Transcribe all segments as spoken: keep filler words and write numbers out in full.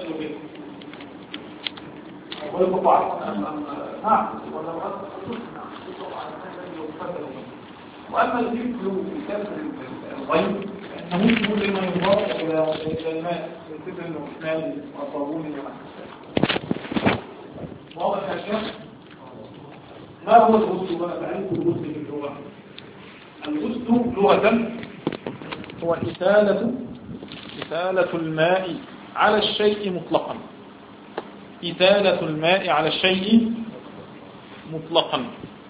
به نعم وأما الجفل بكسر الغيب فإنه يقول لما يضاف إلى الماء من كسر النحمال والصابون والحسن. واضح يا شيخ؟ ما هو الغسل ولا تعريف الغسل في اللغة؟ الغسل لغة هو إسالة إسالة الماء على الشيء مطلقا. إسالة الماء على الشيء مطلقا.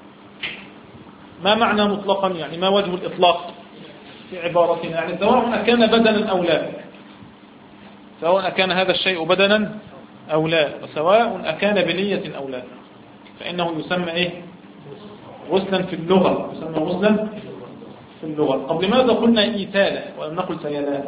ما معنى مطلقا؟ يعني ما وجه الإطلاق في عبارتنا؟ يعني سواء أكان بدنا أو لا، سواء أكان هذا الشيء بدنا أو لا، وسواء أكان بنية أو لا، فإنه يسمى إيه؟ غسلا في اللغة، يسمى غسلا في اللغة. طب لماذا قلنا إيتالة ولم نقل سيلان؟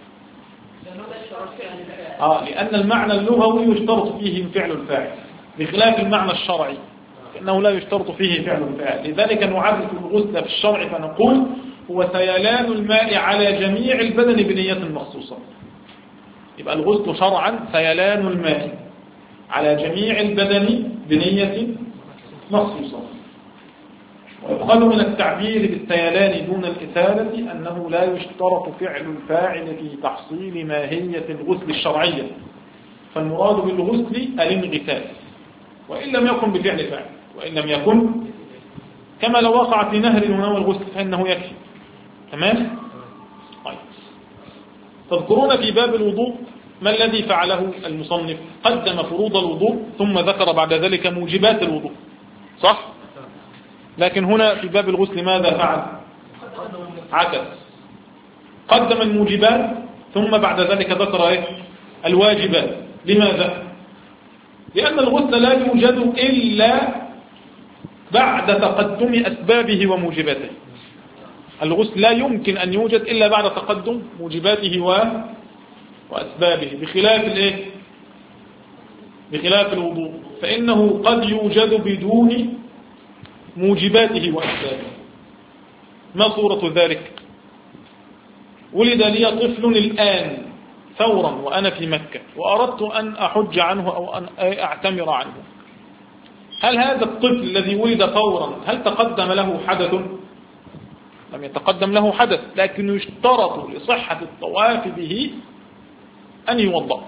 آه لأن المعنى اللغوي يشترط فيه فعل الفاعل بخلاف المعنى الشرعي فإنه لا يشترط فيه فعل الفاعل. لذلك نعرف الغسل في الشرع فنقول هو سيلان الماء على جميع البدن بنية مخصوصة. يبقى الغسل شرعا سيلان الماء على جميع البدن بنية مخصوصة. ويؤخذ من التعبير بالسيلان دون الإسالة أنه لا يشترط فعل الفاعل في تحصيل ماهية الغسل الشرعية، فالمراد بالغسل الانغسال وإن لم يكن بفعل فاعل، وإن لم يكن كما لو وقع في نهر ونوى الغسل فإنه يكفي. تمام؟ طيب. تذكرون في باب الوضوء ما الذي فعله المصنف؟ قدم فروض الوضوء ثم ذكر بعد ذلك موجبات الوضوء، صح؟ لكن هنا في باب الغسل ماذا فعل؟ عكس، قدم الموجبات ثم بعد ذلك ذكر ايه؟ الواجبات. لماذا؟ لأن الغسل لا يوجد إلا بعد تقدم أسبابه وموجباته. الغسل لا يمكن أن يوجد إلا بعد تقدم موجباته و... وأسبابه، بخلاف الإيه؟ بخلاف الوضوء فإنه قد يوجد بدون موجباته وأسبابه. ما صورة ذلك؟ ولد لي طفل الآن فورا وأنا في مكة وأردت أن أحج عنه أو أن أعتمر عنه، هل هذا الطفل الذي ولد فورا هل تقدم له حدث؟ لم يتقدم له حدث، لكن يشترط لصحة الطواف به أن يوضأ.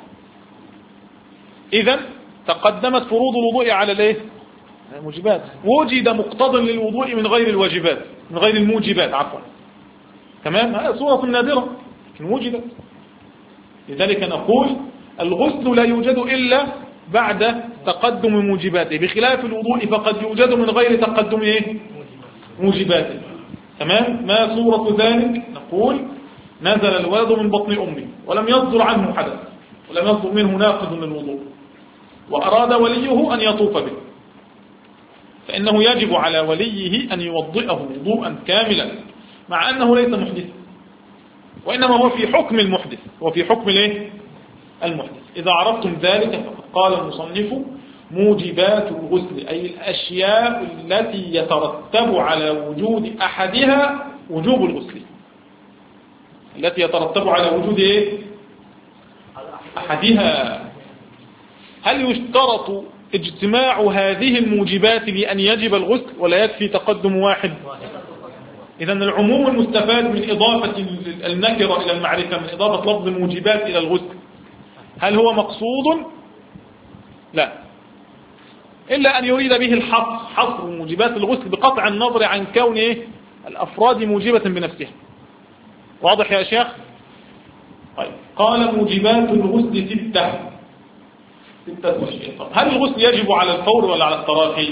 إذن تقدمت فروض الوضوء على الايه؟ الموجبات. وجد مقتضى للوضوء من غير الواجبات، من غير الموجبات عفوا. تمام؟ هذه صورة نادرة لكن وجدت. لذلك نقول الغسل لا يوجد إلا بعد تقدم موجباته، بخلاف الوضوء فقد يوجد من غير تقدم إيه؟ موجباته. تمام؟ ما صورة ذلك؟ نقول نزل الولد من بطن أمه ولم يصدر عنه حدث ولم يصدر منه ناقض للوضوء وأراد وليه أن يطوف به، فإنه يجب على وليه أن يوضئه وضوءا كاملا مع أنه ليس محدثا، وإنما هو في حكم المحدث، هو في حكم الايه؟ المحدث. إذا عرفتم ذلك فقد قال المصنف موجبات الغسل أي الأشياء التي يترتب على وجود أحدها وجوب الغسل، التي يترتب على وجود إيه؟ أحدها. هل يشترط اجتماع هذه الموجبات لأن يجب الغسل ولا يكفي تقدم واحد؟ إذن العموم المستفاد من إضافة النكرة إلى المعرفة، من إضافة لفظ الموجبات إلى الغسل، هل هو مقصود؟ لا، إلا أن يريد به الحصر، حصر موجبات الغسل بقطع النظر عن كون إيه؟ الأفراد موجبة بنفسها. واضح يا شيخ؟ طيب. قال موجبات الغسل ستة ستة أشياء. طب هل الغسل يجب على الفور ولا على التراخي؟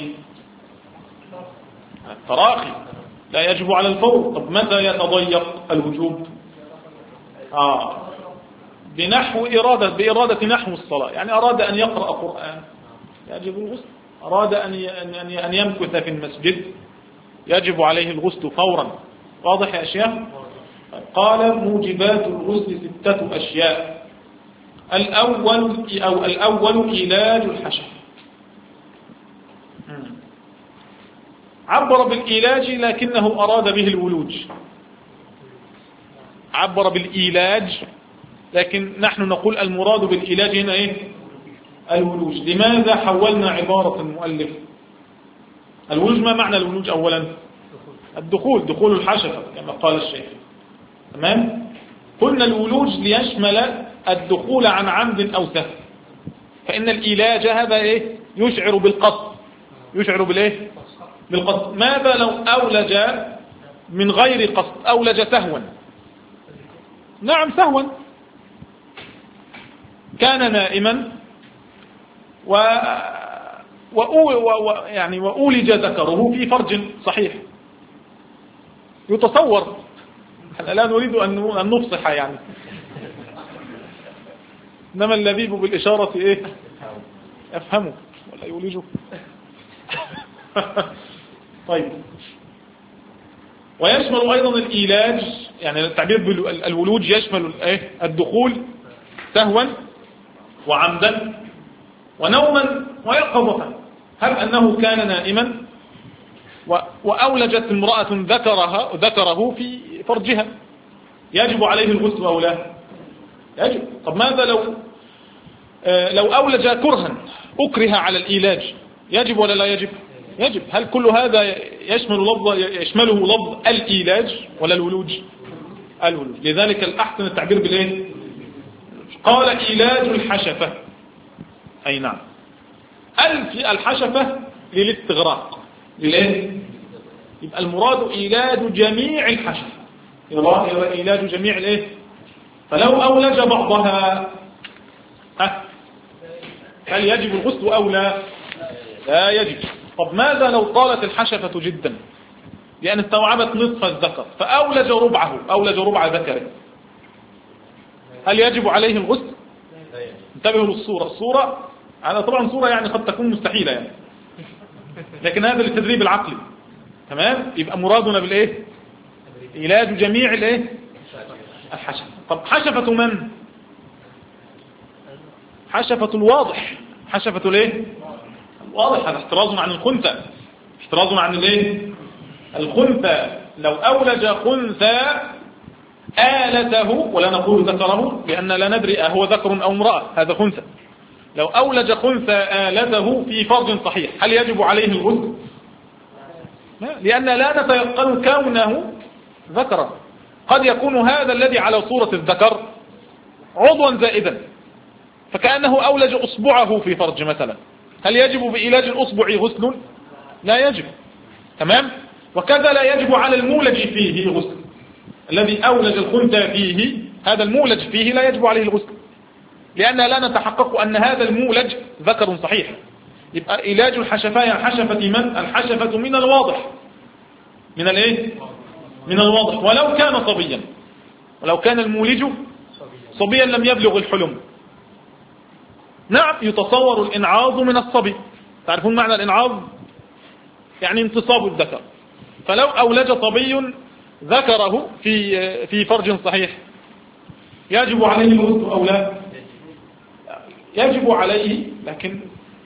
التراخي لا يجب على الفور. طب متى يتضيق الوجوب؟ آه بنحو إرادة بإرادة نحو الصلاة، يعني أراد أن يقرأ قرآن يجب الغسل، أراد أن أن يمكث في المسجد يجب عليه الغسل فورا. واضح يا شيخ؟ قال موجبات الغسل ستة أشياء. الأول أو الأول علاج الحشف. عبر بالإيلاج لكنه أراد به الولوج، عبر بالإيلاج لكن نحن نقول المراد بالعلاج هنا إيه؟ الولوج. لماذا حولنا عبارة المؤلف؟ الولوج ما معنى الولوج أولا؟ الدخول، دخول الحشفة كما قال الشيخ. تمام؟ قلنا الولوج ليشمل الدخول عن عمد أو سهو، فإن العلاج هذا إيه؟ يشعر بالقصد، يشعر بالإيه؟ بالقصد. ماذا لو أولج من غير قصد، أولج سهوا؟ نعم سهوا، كان نائما و... وأو... و... يعني وأولج ذكره في فرج صحيح، يتصور. لا نريد أن نفصح يعني، إنما اللبيب بالإشارة إيه؟ أفهمه ولا يولجه. طيب، ويشمل أيضا الإيلاج، يعني التعبير بالولوج يشمل إيه؟ الدخول سهوا وعمدا ونوما ويقظة. هل أنه كان نائما وأولجت امرأة ذكرها ذكره في فرجها، يجب عليه الغسل أو لا؟ يجب. طب ماذا لو آه لو أولج كرها، أكره على الإيلاج، يجب ولا لا يجب؟ يجب. هل كل هذا يشمل لفظ يشمله لفظ الإيلاج ولا الولوج؟ الولوج. لذلك الأحسن التعبير بالإيه؟ قال إيلاج الحشفة. أي نعم، الحشفة للاستغراق، للإيه؟ يبقى المراد إيلاج جميع الحشفة، يبقى إيلاج جميع الإيه؟ فلو أولج بعضها هل يجب الغسل أو لا؟ لا يجب. طب ماذا لو طالت الحشفة جدا لأن استوعبت نصف الذكر فأولج ربعه، أولج ربع ذكره، هل يجب عليه الغسل؟ انتبهوا للصورة. الصورة هذا طبعا صورة يعني قد تكون مستحيلة يعني، لكن هذا للتدريب العقلي. تمام؟ يبقى مرادنا بالإيه؟ علاج جميع الإيه؟ الحشفة. طب حشفة من؟ حشفة الواضح، حشفة الإيه؟ الواضح. هذا احتراز عن الخنثى، احتراز عن الإيه؟ الخنثى. لو أولج خنثى آلته، ولا نقول ذكره لأن لا ندري أهو ذكر أو امرأة، هذا خنثى. لو أولج خنثى آلته في فرج صحيح هل يجب عليه الغسل؟ لأن لا نتيقن كونه ذكرا، قد يكون هذا الذي على صورة الذكر عضوا زائدا، فكأنه أولج أصبعه في فرج مثلا، هل يجب بإيلاج الأصبع غسل؟ لا يجب. تمام؟ وكذا لا يجب على المولج فيه غسل، الذي أولج الخنثى فيه، هذا المولج فيه لا يجب عليه الغسل، لأن لا نتحقق أن هذا المولج ذكر صحيح. يبقى علاج الحشفة، حشفة من؟ الحشفة من الواضح، من الايه؟ من الواضح، ولو كان صبيا، ولو كان المولج صبيا لم يبلغ الحلم. نعم، يتصور الإنعاض من الصبي، تعرفون معنى الإنعاض؟ يعني انتصاب الذكر. فلو أولج صبي ذكره في في فرج صحيح يجب عليه الغسل أو لا؟ يجب عليه، لكن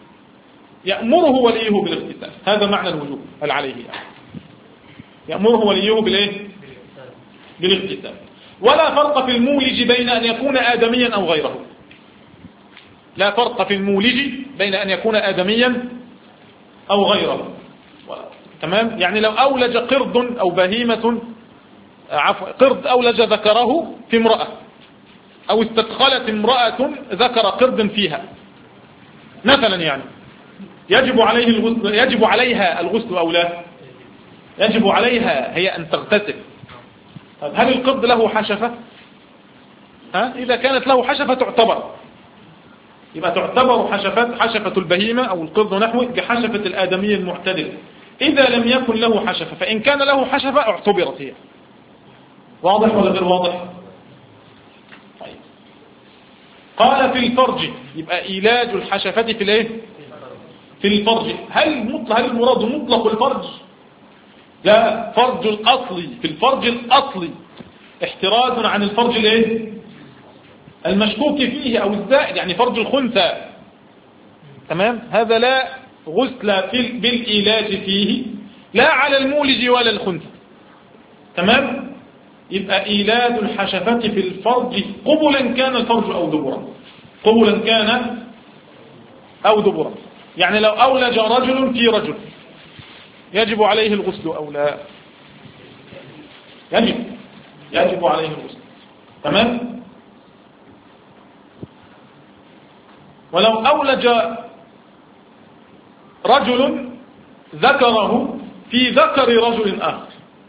يأمره وليه بالاغتسال، هذا معنى الوجوب. هل عليه يعني يأمره وليه بالايه؟ بالاغتسال. ولا فرق في المولج بين أن يكون آدميا أو غيره، لا فرق في المولج بين أن يكون آدميا أو غيره. تمام؟ يعني لو أولج قرد أو بهيمة، عفوا قرد أولج ذكره في امرأة، أو استدخلت امرأة ذكر قرد فيها مثلا، يعني يجب عليه الغسل، يجب عليها الغسل أو لا؟ يجب عليها هي أن تغتسل. طيب هل القرد له حشفة؟ ها؟ إذا كانت له حشفة تعتبر، يبقى تعتبر حشفة حشفة البهيمة أو القرد نحوه بحشفة الآدمي المعتدل. إذا لم يكن له حشفة، فإن كان له حشفة اعتبرت هي. واضح ولا غير واضح؟ طيب. قال في الفرج، يبقى علاج الحشفة في الايه؟ في الفرج. هل مطلق هل المراد مطلق الفرج؟ لا، فرج الأصلي، في الفرج الأصلي، احتراز عن الفرج الايه؟ المشكوك فيه أو الزائد، يعني فرج الخنثى. تمام؟ هذا لا غسل في بالعلاج فيه، لا على المولج ولا الخنثى. تمام؟ يبقى إيلاد الحشفة في الفرج قبلا كان الفرج أو دبرا، قبلا كان أو دبرا. يعني لو أولج رجل في رجل يجب عليه الغسل أو لا؟ يجب يجب عليه الغسل. تمام. ولو أولج رجل ذكره في ذكر رجل آخر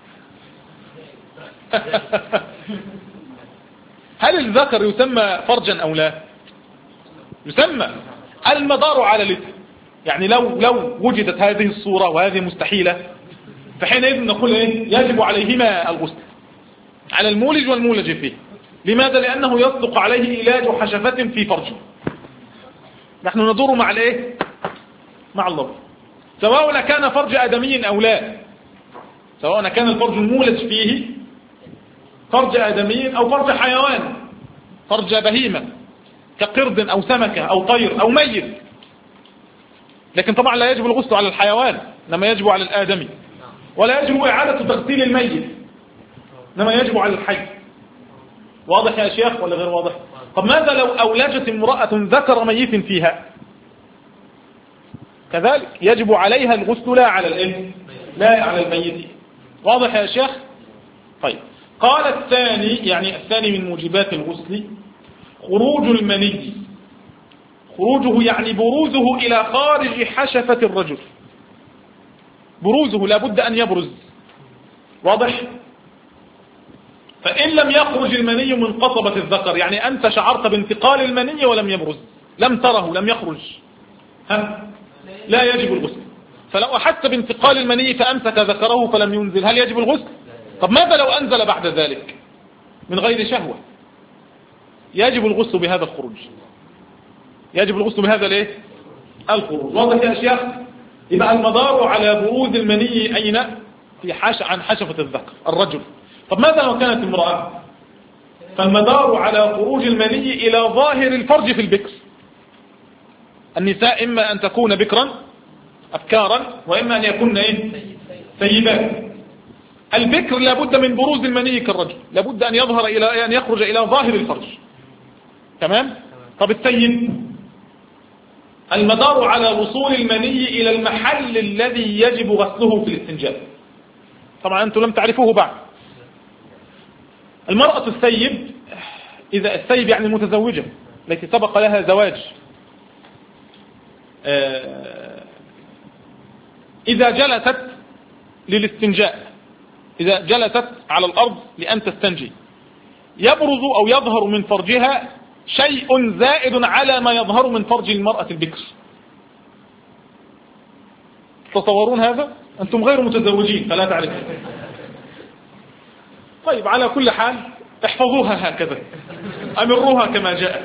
هل الذكر يسمى فرجا أو لا؟ يسمى. المدار على الاسم. يعني لو لو وجدت هذه الصورة وهذه مستحيلة فحينئذ نقول ايه؟ يجب عليهما الغسل، على المولج والمولج فيه. لماذا؟ لأنه يصدق عليه إيلاج حشفة في فرجه. نحن ندور مع الايه؟ مع اللفظ، سواء كان فرج آدمي أو لا، سواء كان الفرج المولج فيه فرج آدمي أو فرج حيوان، فرج بهيمة كقرد أو سمكة أو طير أو ميت. لكن طبعا لا يجب الغسل على الحيوان، إنما يجب على الآدمي. ولا يجب إعادة تغسيل الميت، إنما يجب على الحي. واضح يا شيخ ولا غير واضح؟ طب ماذا لو أولجت امرأة ذكر ميت فيها؟ كذلك يجب عليها الغسل لا على الإيه؟ لا على الميت. واضح يا شيخ؟ طيب. قال الثاني، يعني الثاني من موجبات الغسل خروج المني. خروجه يعني بروزه إلى خارج حشفة الرجل، بروزه لابد أن يبرز. واضح؟ فإن لم يخرج المني من قصبة الذكر، يعني أنت شعرت بانتقال المني ولم يبرز، لم تره، لم يخرج، ها؟ لا يجب الغسل. فلو أحس بانتقال المني فأمسك ذكره فلم ينزل، هل يجب الغسل؟ طب ماذا لو أنزل بعد ذلك من غير شهوة؟ يجب الغسل بهذا الخروج، يجب الغسل بهذا الايه؟ الخروج. واضح يا شيخ؟ يبقى المدار على بروز المني أين؟ في حش عن حشفة الذكر الرجل. طب ماذا لو كانت امرأة؟ فالمدار على خروج المني إلى ظاهر الفرج في البكر. النساء إما أن تكون بكرا أبكارا، وإما أن يكون إيه؟ سيدات. البكر لابد من بروز المني كالرجل، لابد أن يظهر إلى أن يخرج إلى ظاهر الفرج. تمام؟ طب السيد المدار على وصول المني إلى المحل الذي يجب غسله في الاستنجاء. طبعا أنتم لم تعرفوه بعد. المرأة السيب، إذا السيب يعني المتزوجة التي سبق لها زواج، إذا جلست للاستنجاء، إذا جلست على الأرض لأن تستنجي، يبرز أو يظهر من فرجها شيء زائد على ما يظهر من فرج المرأة البكر. تتصورون هذا؟ أنتم غير متزوجين فلا تعرفون. طيب، على كل حال احفظوها هكذا، أمروها كما جاءت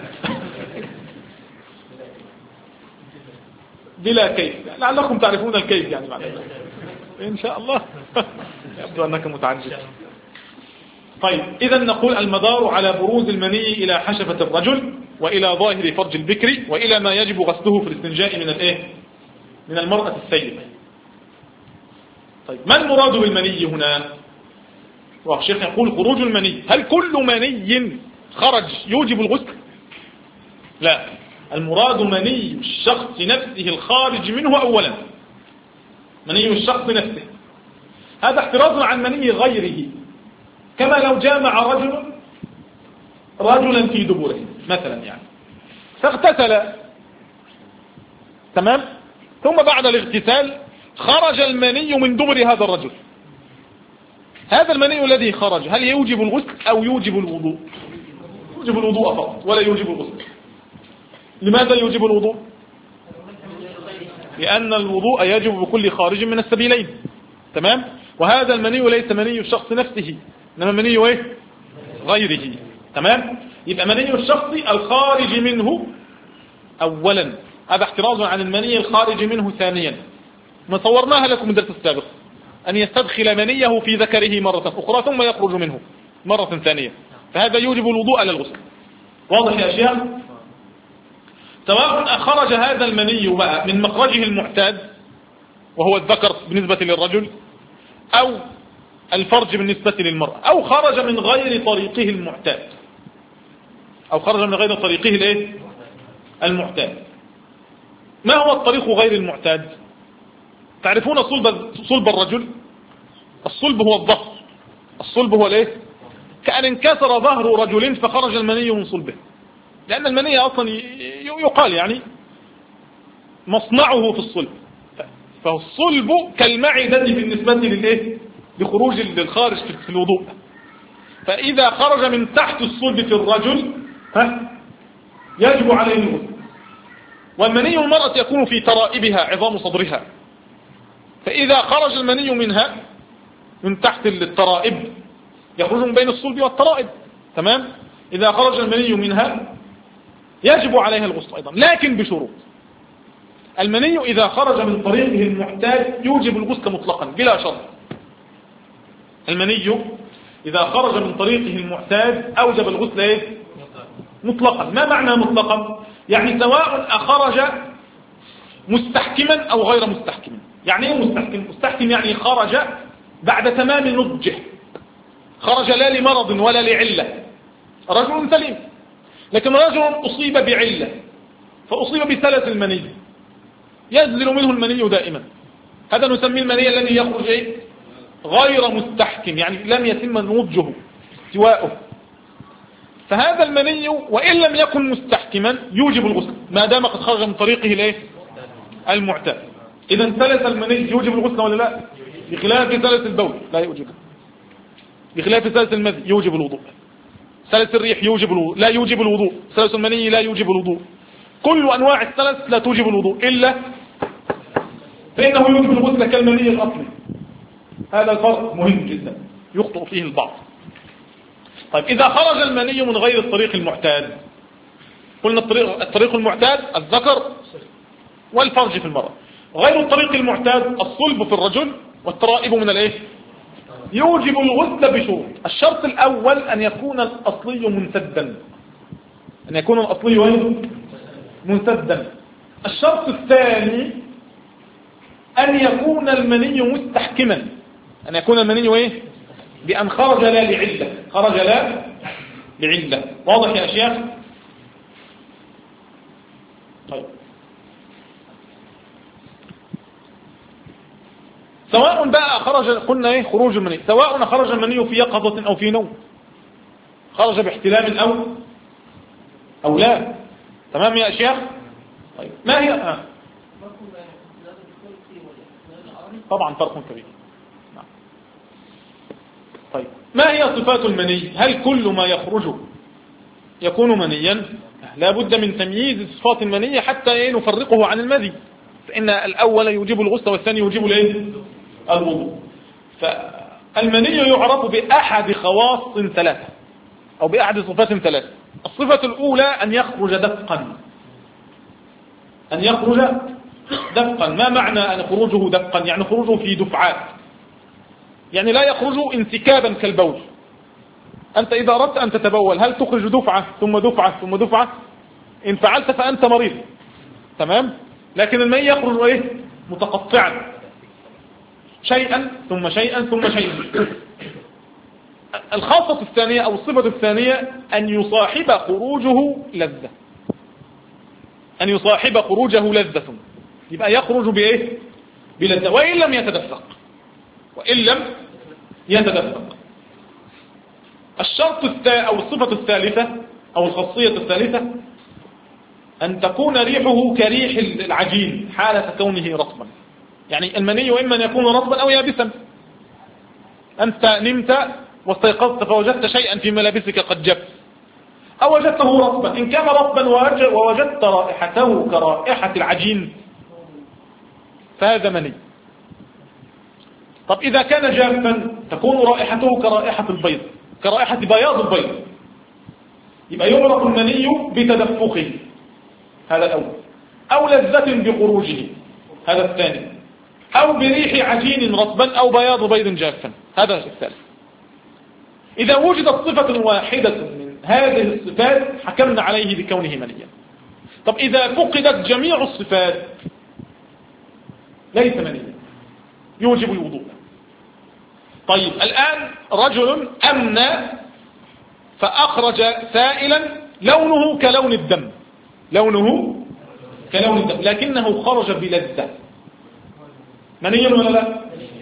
بلا كيف، لعلكم تعرفون الكيف يعني بعد ذلك إن شاء الله. يبدو أنك متعجب. طيب، إذا نقول المدار على بروز المني إلى حشفة الرجل، وإلى ظاهر فرج البكر، وإلى ما يجب غسله في الاستنجاء من الإيه؟ من المرأة السيدة. طيب، ما المراد بالمني هنا؟ والشيخ يقول خروج المني. هل كل مني خرج يوجب الغسل؟ لا، المراد مني الشخص نفسه الخارج منه أولا، مني الشخص نفسه. هذا احتراز عن مني غيره، كما لو جامع رجل رجلا في دبره مثلا، يعني فاغتسل، تمام، ثم بعد الاغتسال خرج المني من دبر هذا الرجل. هذا المني الذي خرج هل يوجب الغسل أو يوجب الوضوء؟ يوجب الوضوء فقط ولا يوجب الغسل. لماذا يوجب الوضوء؟ لأن الوضوء يجب بكل خارج من السبيلين، تمام. وهذا المني ليس مني الشخص نفسه، إنما مني ايه؟ غيره، تمام. يبقى مني الشخص الخارج منه أولا، هذا احتراز عن المني الخارج منه ثانيا. ما صورناها لكم الدرس السابق، أن يستدخل منيه في ذكره مرة أخرى ثم يخرج منه مرة ثانية، فهذا يوجب الوضوء للغسل. واضح يا شيخ؟ سواء خرج هذا المني بقى من مخرجه المعتاد وهو الذكر بالنسبة للرجل، أو الفرج بالنسبة للمرأة، أو خرج من غير طريقه المعتاد، أو خرج من غير طريقه الايه المعتاد. ما هو الطريق غير المعتاد؟ تعرفون صلب صلب الرجل؟ الصلب هو الظهر، الصلب هو الايه كأن انكسر ظهر رجل فخرج المني من صلبه، لأن المني أصلا يقال يعني مصنعه في الصلب، فالصلب كالمعدة بالنسبة للايه لخروج للخارج في الوضوء. فإذا خرج من تحت الصلب في الرجل ها يجب عليه الغسل. والمني المرأة يكون في ترائبها عظام صدرها، فإذا خرج المني منها من تحت الترائب يخرج من بين الصلب والترائب، تمام. إذا خرج المني منها يجب عليها الغسل أيضا، لكن بشروط. المني إذا خرج من طريقه المعتاد يوجب الغسل مطلقا بلا شرط. المني إذا خرج من طريقه المعتاد أوجب الغسل إيه؟ مطلقا. ما معنى مطلقا؟ يعني سواء أخرج مستحكما أو غير مستحكم. يعني ايه مستحكم؟ مستحكم يعني خرج بعد تمام نضجه، خرج لا لمرض ولا لعلة، رجل سليم. لكن رجل أصيب بعلة فأصيب بسلس المني ينزل منه المني دائما، هذا نسميه المني الذي يخرج ايه غير مستحكم، يعني لم يتم نضجه استواؤه. فهذا المني وإن لم يكن مستحكما يوجب الغسل ما دام قد خرج من طريقه الايه المعتاد. إذا سلس المني يوجب الغسل ولا لا؟ بخلاف سلس البول لا يوجبه، بخلاف سلس المذي يوجب الوضوء، سلس الريح يوجب الوضوء لا يوجب الوضوء، سلس المني لا يوجب الوضوء. كل أنواع السلس لا توجب الوضوء إلا فإنه يوجب الغسل كالمني الأصلي. هذا الفرق مهم جدا يخطئ فيه البعض. طيب إذا خرج المني من غير الطريق المعتاد، قلنا الطريق, الطريق المعتاد الذكر والفرج في المرأة، غير الطريق المعتاد الصلب في الرجل والترائب من الايه يوجب الغسل بشروط. الشرط الأول أن يكون الأصلي منسدا، أن يكون الأصلي منسدا. الشرط الثاني أن يكون المني مستحكما، أن يكون المني ايه بأن خرج لا لعلة، خرج لا لعلة. واضح يا أشياخ؟ طيب سواء بقى خرج، قلنا ايه خروج المني، سواء خرج المني في يقظة أو في نوم، خرج باحتلام أو أو لا، تمام يا أشياخ؟ طيب ما هي آه. طبعا فرق كبير. طيب ما هي صفات المني؟ هل كل ما يخرج يكون منيا؟ لا بد من تمييز صفات المني حتى ايه نفرقه عن المذي، فإن الأول يوجب الغسل والثاني يوجب الايه الوضوء. فالمني يعرف بأحد خواص ثلاثة أو بأحد صفات ثلاثة. الصفة الأولى أن يخرج دفقا، أن يخرج دفقا. ما معنى أن خروجه دفقا؟ يعني خروجه في دفعات، يعني لا يخرج انسكابا كالبول. أنت إذا أردت أن تتبول هل تخرج دفعة ثم دفعة ثم دفعة؟ إن فعلت فأنت مريض، تمام. لكن الماء يخرج إيه متقطعا، شيئا ثم شيئا ثم شيئا. الخاصة الثانية أو الصفة الثانية أن يصاحب خروجه لذة، أن يصاحب خروجه لذة، يبقى يخرج بإيه بلذة وإن لم يتدفق، وإن لم يتدفق. الشرط الثالث أو الصفة الثالثة أو الخاصية الثالثة أن تكون ريحه كريح العجين حالة كونه رطبا، يعني المني إما أن يكون رطبا أو يابسا. أنت نمت واستيقظت فوجدت شيئا في ملابسك قد جف، أو وجدته رطبا، إن كان رطبا ووجدت رائحته كرائحة العجين فهذا مني. طب إذا كان جافا تكون رائحته كرائحة البيض، كرائحة بياض البيض، يبقى يعرف المني بتدفقه، هذا الأول، أو لذة بخروجه، هذا الثاني، أو بريح عجين رطبا أو بياض بيض جافا، هذا الثالث. إذا وجدت صفة واحدة من هذه الصفات حكمنا عليه بكونه منيا. طب إذا فقدت جميع الصفات ليس منيا، يوجب الوضوء. طيب الآن رجل أمنى فأخرج سائلا لونه كلون الدم، لونه كلون الدم لكنه خرج بلذة، مني ولا لا؟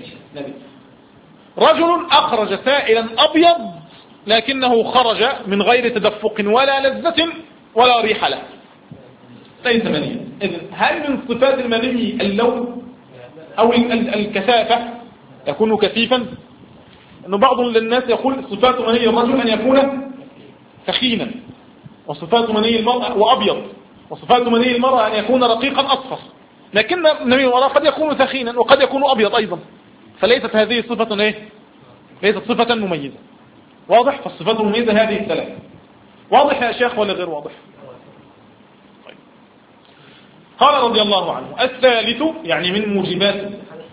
رجل أخرج سائلا أبيض لكنه خرج من غير تدفق ولا لذة ولا ريح له، ليس منيا. إذن هل من صفات المني اللون أو الكثافة يكون كثيفا؟ أنه بعض الناس يقول صفات مني الرجل أن يكون ثخينا، وصفات مني المرأة وأبيض، وصفات مني المرأة أن يكون رقيقا أصفر، لكن مني المرأة قد يكون ثخينا وقد يكون أبيض أيضا، فليست هذه صفة إيه؟ ليست صفة مميزة. واضح؟ فالصفات المميزة هذه الثلاث. واضح يا شيخ ولا غير واضح؟ طيب. قال رضي الله عنه الثالث يعني من موجبات،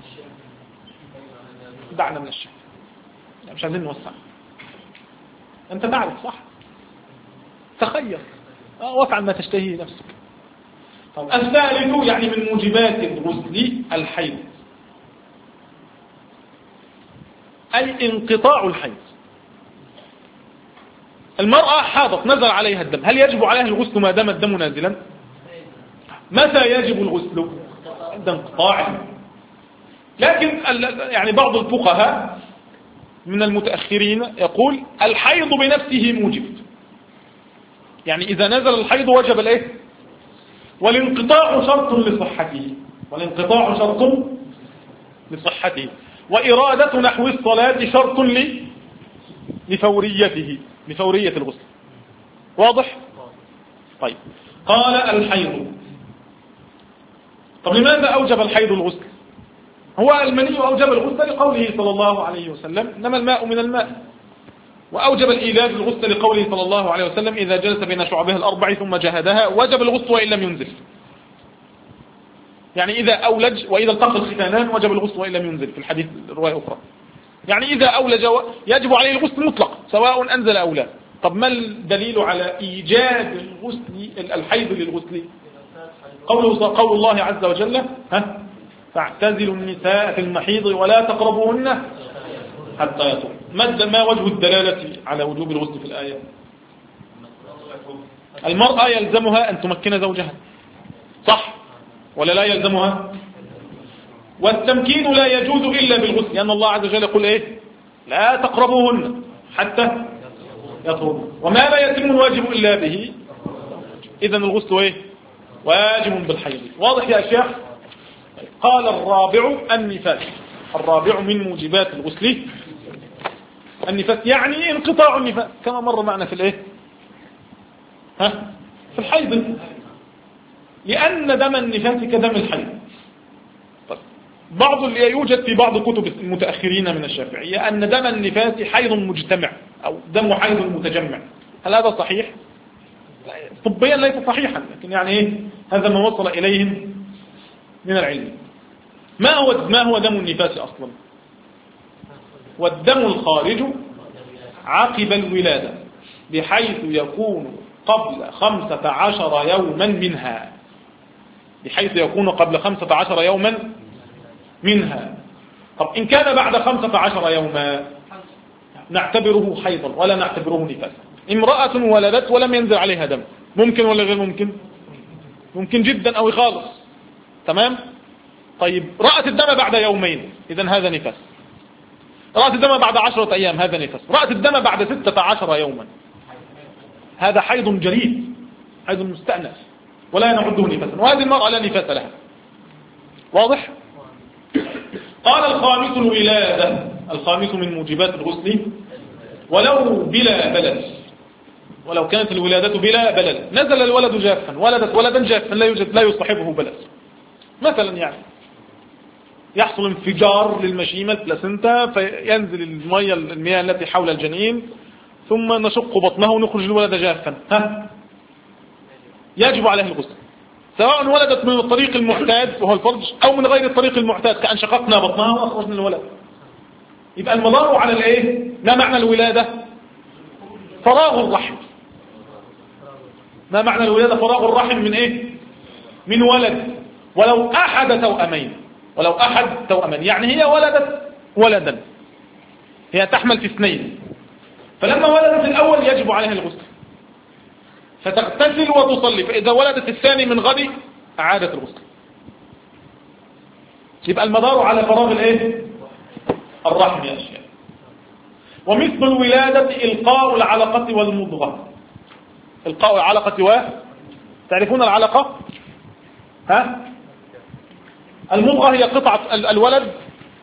دعنا من الشك مش عايزين نوسع، أنت تعرف صح؟ تخير وافعل ما تشتهيه نفسك. طيب. الثالث يعني من موجبات الغسل الحيض، أي انقطاع الحيض. المرأة حاضت نزل عليها الدم، هل يجب عليها الغسل ما دام الدم نازلا؟ متى يجب الغسل؟ عند انقطاعه. لكن يعني بعض الفقهاء من المتأخرين يقول الحيض بنفسه موجب، يعني إذا نزل الحيض وجب الايه؟ والانقطاع شرط لصحته، والانقطاع شرط لصحته، وإرادة نحو الصلاة شرط لفوريته، لفورية الغسل. واضح؟ طيب. قال الحيض. طب لماذا أوجب الحيض الغسل؟ هو المني أوجب الغسل لقوله صلى الله عليه وسلم إنما الماء من الماء، وأوجب الإيلاج الغسل لقوله صلى الله عليه وسلم إذا جلس بين شعبها الأربع ثم جهدها وجب الغسل وإن لم ينزل. يعني إذا أولج وإذا التقى الختانان وجب الغسل وإن لم ينزل في الحديث رواية أخرى. يعني إذا أولج يجب عليه الغسل مطلق سواء أنزل أو لا. طب ما الدليل على إيجاد الغسل الحيض للغسل؟ قوله قول الله عز وجل ها فاعتزلوا النساء في المحيض ولا تقربوهن حتى يطهرن. ما وجه الدلالة على وجوب الغسل في الآية؟ المرأة يلزمها أن تمكن زوجها صح ولا لا يلزمها؟ والتمكين لا يجوز إلا بالغسل، لأن الله عز وجل يقول إيه لا تقربوهن حتى يطهرن، وما لا يتم الواجب إلا به، إذن الغسل إيه واجب بالحيض. واضح يا شيخ؟ قال الرابع النفاس. الرابع من موجبات الغسل النفاس، يعني انقطاع النفاس كما مر معنا في الايه ها في الحيض، لأن دم النفاس كدم الحيض. طيب. بعض اللي يوجد في بعض كتب المتأخرين من الشافعية أن دم النفاس حيض مجتمع أو دم حيض متجمع. هل هذا صحيح؟ طبيا ليس صحيحا، لكن يعني ايه هذا ما وصل إليهم من العلم. ما هو ما هو دم النفاس أصلا؟ والدم الخارج عقب الولادة بحيث يكون قبل خمسة عشر يوما منها، بحيث يكون قبل خمسة عشر يوما منها. طب إن كان بعد خمسة عشر يوما نعتبره حيضا ولا نعتبره نفاسا. امرأة ولدت ولم ينزل عليها دم، ممكن ولا غير ممكن؟ ممكن جدا أو خالص. تمام. طيب رأت الدم بعد يومين، إذن هذا نفاس. رأت الدم بعد عشرة أيام، هذا نفاس. رأت الدم بعد ستة عشر يوما، هذا حيض جريد، حيض مستأنف ولا نعده نفاسا، وهذه المرأة لا نفاس لها. واضح؟ قال الخامس الولادة. الخامس من موجبات الغسل ولو بلا بلد، ولو كانت الولادة بلا بلد، نزل الولد جافا، ولدت ولدا جافا لا يوجد لا يصاحبه بلد، مثلا يعني يحصل انفجار للمشيمة البلاسنتا فينزل المياه المياه التي حول الجنين ثم نشق بطنه ونخرج الولد جافا، ها يجب عليه الغسل سواء ولدت من الطريق المعتاد وهو الفرج أو من غير الطريق المعتاد كأن شققنا بطنها وأخرجنا الولد. يبقى المدار على الايه؟ ما معنى الولادة؟ فراغ الرحم. ما معنى الولادة؟ فراغ الرحم من ايه؟ من ولد، ولو أحد توأمين، ولو أحد توأمين يعني هي ولدت ولدا هي تحمل في اثنين، فلما ولدت الأول يجب عليها الغسل فتغتسل وتصلي، فإذا ولدت الثاني من غد أعادت الغسل. يبقى المدار على فراغ الايه؟ الرحم يا أشياء. ومثل الولادة إلقاء العلقة والمضغة. إلقاء العلقة و تعرفون العلقة؟ ها؟ المضغة هي قطعة الولد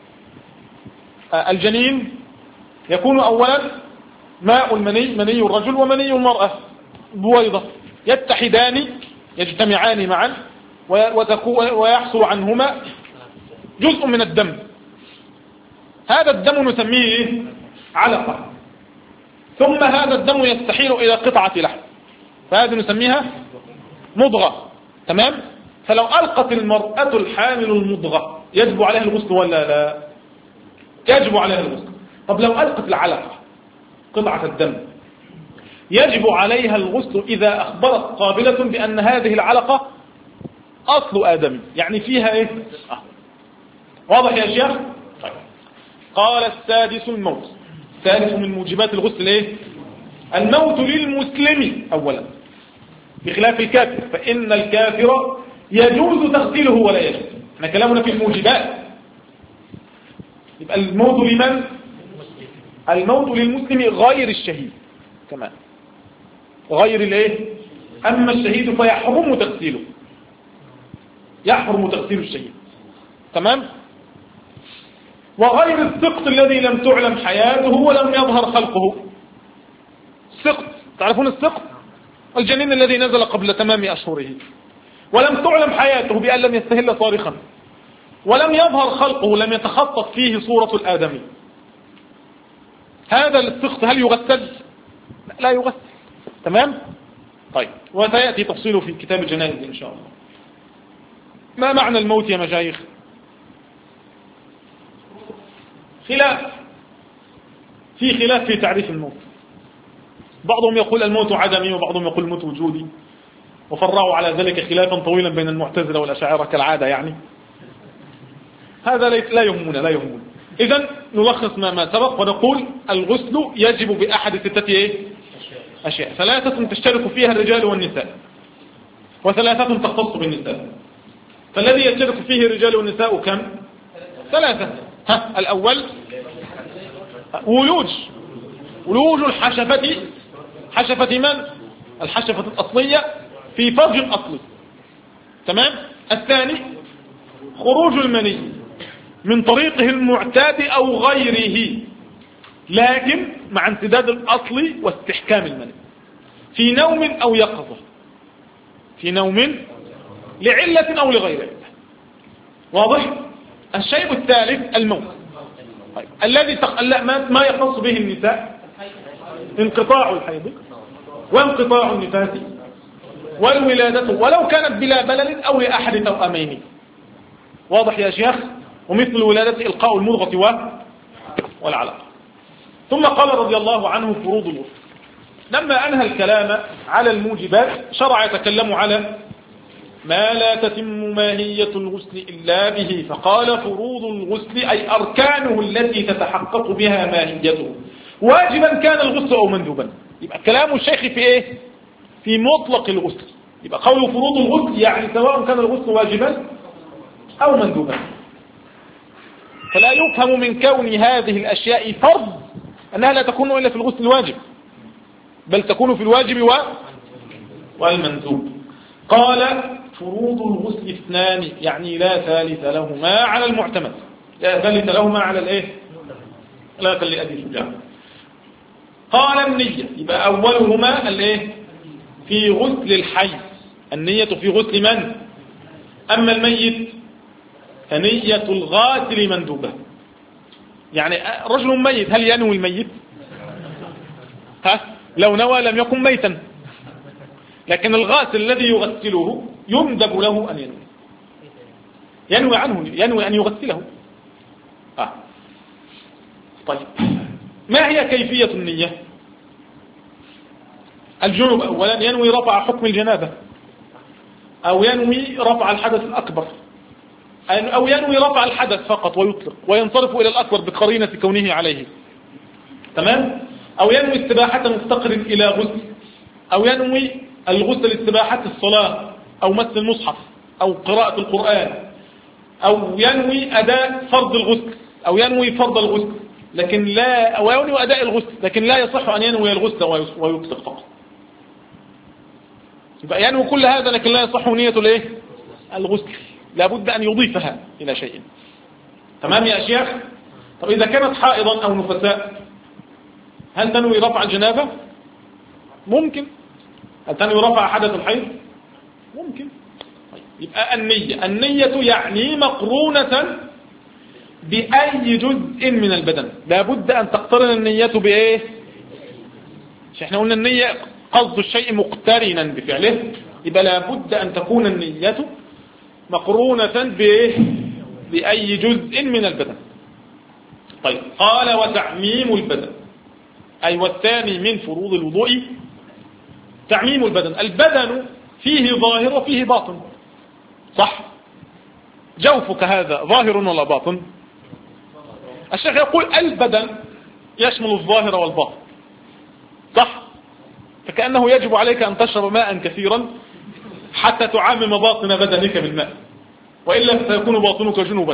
الجنين، يكون أولا ماء المني مني الرجل ومني المرأة بويضة، يتحدان يجتمعان معا ويحصل عنهما جزء من الدم. هذا الدم نسميه علقة، ثم هذا الدم يستحيل إلى قطعة لحم، فهذه نسميها مضغة. تمام؟ فلو ألقت المرأة الحامل المضغة يجب عليها الغسل ولا لا؟ يجب عليها الغسل. طب لو ألقت العلقة قطعة الدم يجب عليها الغسل إذا أخبرت قابلة بأن هذه العلقة أصل آدمي، يعني فيها إيه؟ آه. واضح يا شيخ؟ طيب. قال السادس الموت. السادس من موجبات الغسل إيه؟ الموت للمسلم أولا بخلاف الكافر، فإن الكافر يجوز تغسيله ولا يجوز. احنا كلامنا في الموجبات. يبقى الموت لمن؟ الموت للمسلم غير الشهيد كمان، غير الايه؟ اما الشهيد فيحرم تغسيله، يحرم تغسيل الشهيد. تمام؟ وغير السقط الذي لم تعلم حياته ولم يظهر خلقه. السقط، تعرفون السقط؟ الجنين الذي نزل قبل تمام أشهره ولم تعلم حياته بأن لم يستهل صارخا ولم يظهر خلقه، لم يتخطط فيه صورة الآدمي. هذا السقط هل يغسل؟ لا يغسل. تمام؟ طيب، وسيأتي تفصيله في كتاب الجنائز إن شاء الله. ما معنى الموت يا مشايخ؟ خلاف، في خلاف في تعريف الموت. بعضهم يقول الموت عدمي وبعضهم يقول الموت وجودي، وفرعوا على ذلك خلافا طويلا بين المعتزلة والأشاعرة كالعادة يعني. هذا لا يهمنا لا يهمنا. إذن نلخص ما ما سبق ونقول الغسل يجب بأحد ستة إيه؟ أشياء، ثلاثة تشترك فيها الرجال والنساء وثلاثة تختص بالنساء. فالذي يشترك فيه الرجال والنساء كم؟ ثلاثة. ها، الأول ولوج ولوج الحشفة، حشفة من؟ الحشفة الأصلية في فرج أصلي. تمام؟ الثاني خروج المني من طريقه المعتاد أو غيره، لكن مع انسداد الأصل واستحكام المني في نوم أو يقظة، في نوم لعلة أو لغير علة. واضح؟ الشيء الثالث الموت. طيب. الذي تق... ما يخص به النساء انقطاع الحيض وانقطاع النفاس والولادة ولو كانت بلا بلل أو لأحد توأمين. واضح يا شيخ؟ ومثل الولادة إلقاء المضغة و... والعلقة. ثم قال رضي الله عنه فروض الغسل. لما أنهى الكلام على الموجبات شرع يتكلم على ما لا تتم ماهية الغسل إلا به، فقال فروض الغسل أي أركانه التي تتحقق بها ماهيته، واجبا كان الغسل أو مندوبا. يبقى كلام الشيخ في إيه؟ في مطلق الغسل. يبقى قوله فروض الغسل يعني سواء كان الغسل واجبا أو مندوبا، فلا يفهم من كون هذه الأشياء فرض أنها لا تكون إلا في الغسل الواجب، بل تكون في الواجب و... والمندوب. قال فروض الغسل اثنان يعني لا ثالث لهما على المعتمد، لا ثالث لهما على الايه؟ لا لأبي شجاع. قال النية، يبقى أولهما الايه؟ في غسل الحي، النية في غسل من؟ أما الميت فنية الغاسل مندوبة. يعني رجل ميت هل ينوي الميت؟ ها؟ لو نوى لم يكن ميتا، لكن الغاسل الذي يغسله يندب له أن ينوي، ينوي عنه، ينوي أن يغسله. آه. طيب، ما هي كيفية النية؟ الجنوب أولا ينوي رفع حكم الجنابة، أو ينوي رفع الحدث الأكبر، أو ينوي رفع الحدث فقط ويطلق وينصرف إلى الأكبر بقرينة كونه عليه. تمام؟ أو ينوي استباحة مفتقر إلى غسل، أو ينوي الغسل استباحة الصلاة أو مس المصحف أو قراءة القرآن، أو ينوي أداء فرض الغسل أو ينوي فرض الغسل لكن لا أو ينوي أداء الغسل لكن لا يصح أن ينوي الغسل ويكسر فقط. يبقى ينوي كل هذا لكن لا يصح نية الايه؟ الغسل، لابد أن يضيفها إلى شيء. تمام يا أشياخ؟ طب إذا كانت حائضا أو نفساء هل تنوي رفع الجنابة؟ ممكن. هل تنوي رفع حدث الحيض؟ ممكن. يبقى النية النية يعني مقرونة بأي جزء من البدن، لابد أن تقترن النية بإيه؟ مش احنا قلنا النية قصد الشيء مقترنا بفعله، يبقى لابد أن تكون النية مقرونة بإيه؟ بأي جزء من البدن. طيب قال وتعميم البدن، أي والثاني من فروض الوضوء تعميم البدن. البدن فيه ظاهر وفيه باطن، صح؟ جوفك هذا ظاهر ولا باطن؟ الشيخ يقول البدن يشمل الظاهر والباطن، صح؟ فكأنه يجب عليك أن تشرب ماء كثيرا حتى تعمم باطن بدنك بالماء، وإلا سيكون باطنك جنوبا.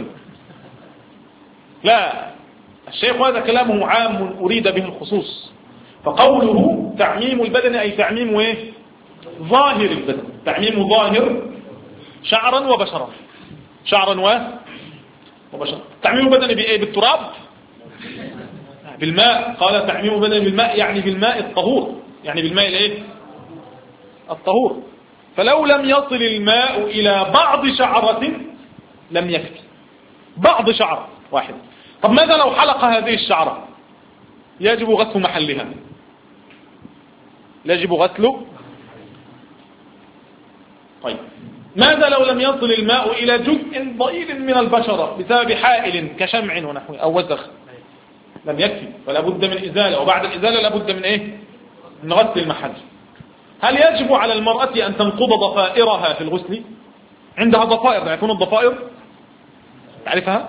لا، الشيخ هذا كلامه عام أريد به الخصوص، فقوله تعميم البدن أي تعميم إيه؟ ظاهر البدن، تعميم ظاهر شعرا وبشرا، شعرا وبشرا. تعميم البدن بإيه؟ بالتراب؟ بالماء. قال تعميم البدن بالماء يعني بالماء الطهور، يعني بالماء الايه؟ الطهور. فلو لم يصل الماء إلى بعض شعرة لم يكفي، بعض شعر واحد. طب ماذا لو حلق هذه الشعرة؟ يجب غسل محلها، يجب غسله. طيب ماذا لو لم يصل الماء إلى جزء ضئيل من البشرة بسبب حائل كشمع ونحوه أو وسخ؟ لم يكفي، ولا بد من إزالة، وبعد الإزالة لا بد من إيه؟ من غسل المحل. هل يجب على المرأة أن تنقض ضفائرها في الغسل؟ عندها ضفائر، تعرفون الضفائر؟ تعرفها؟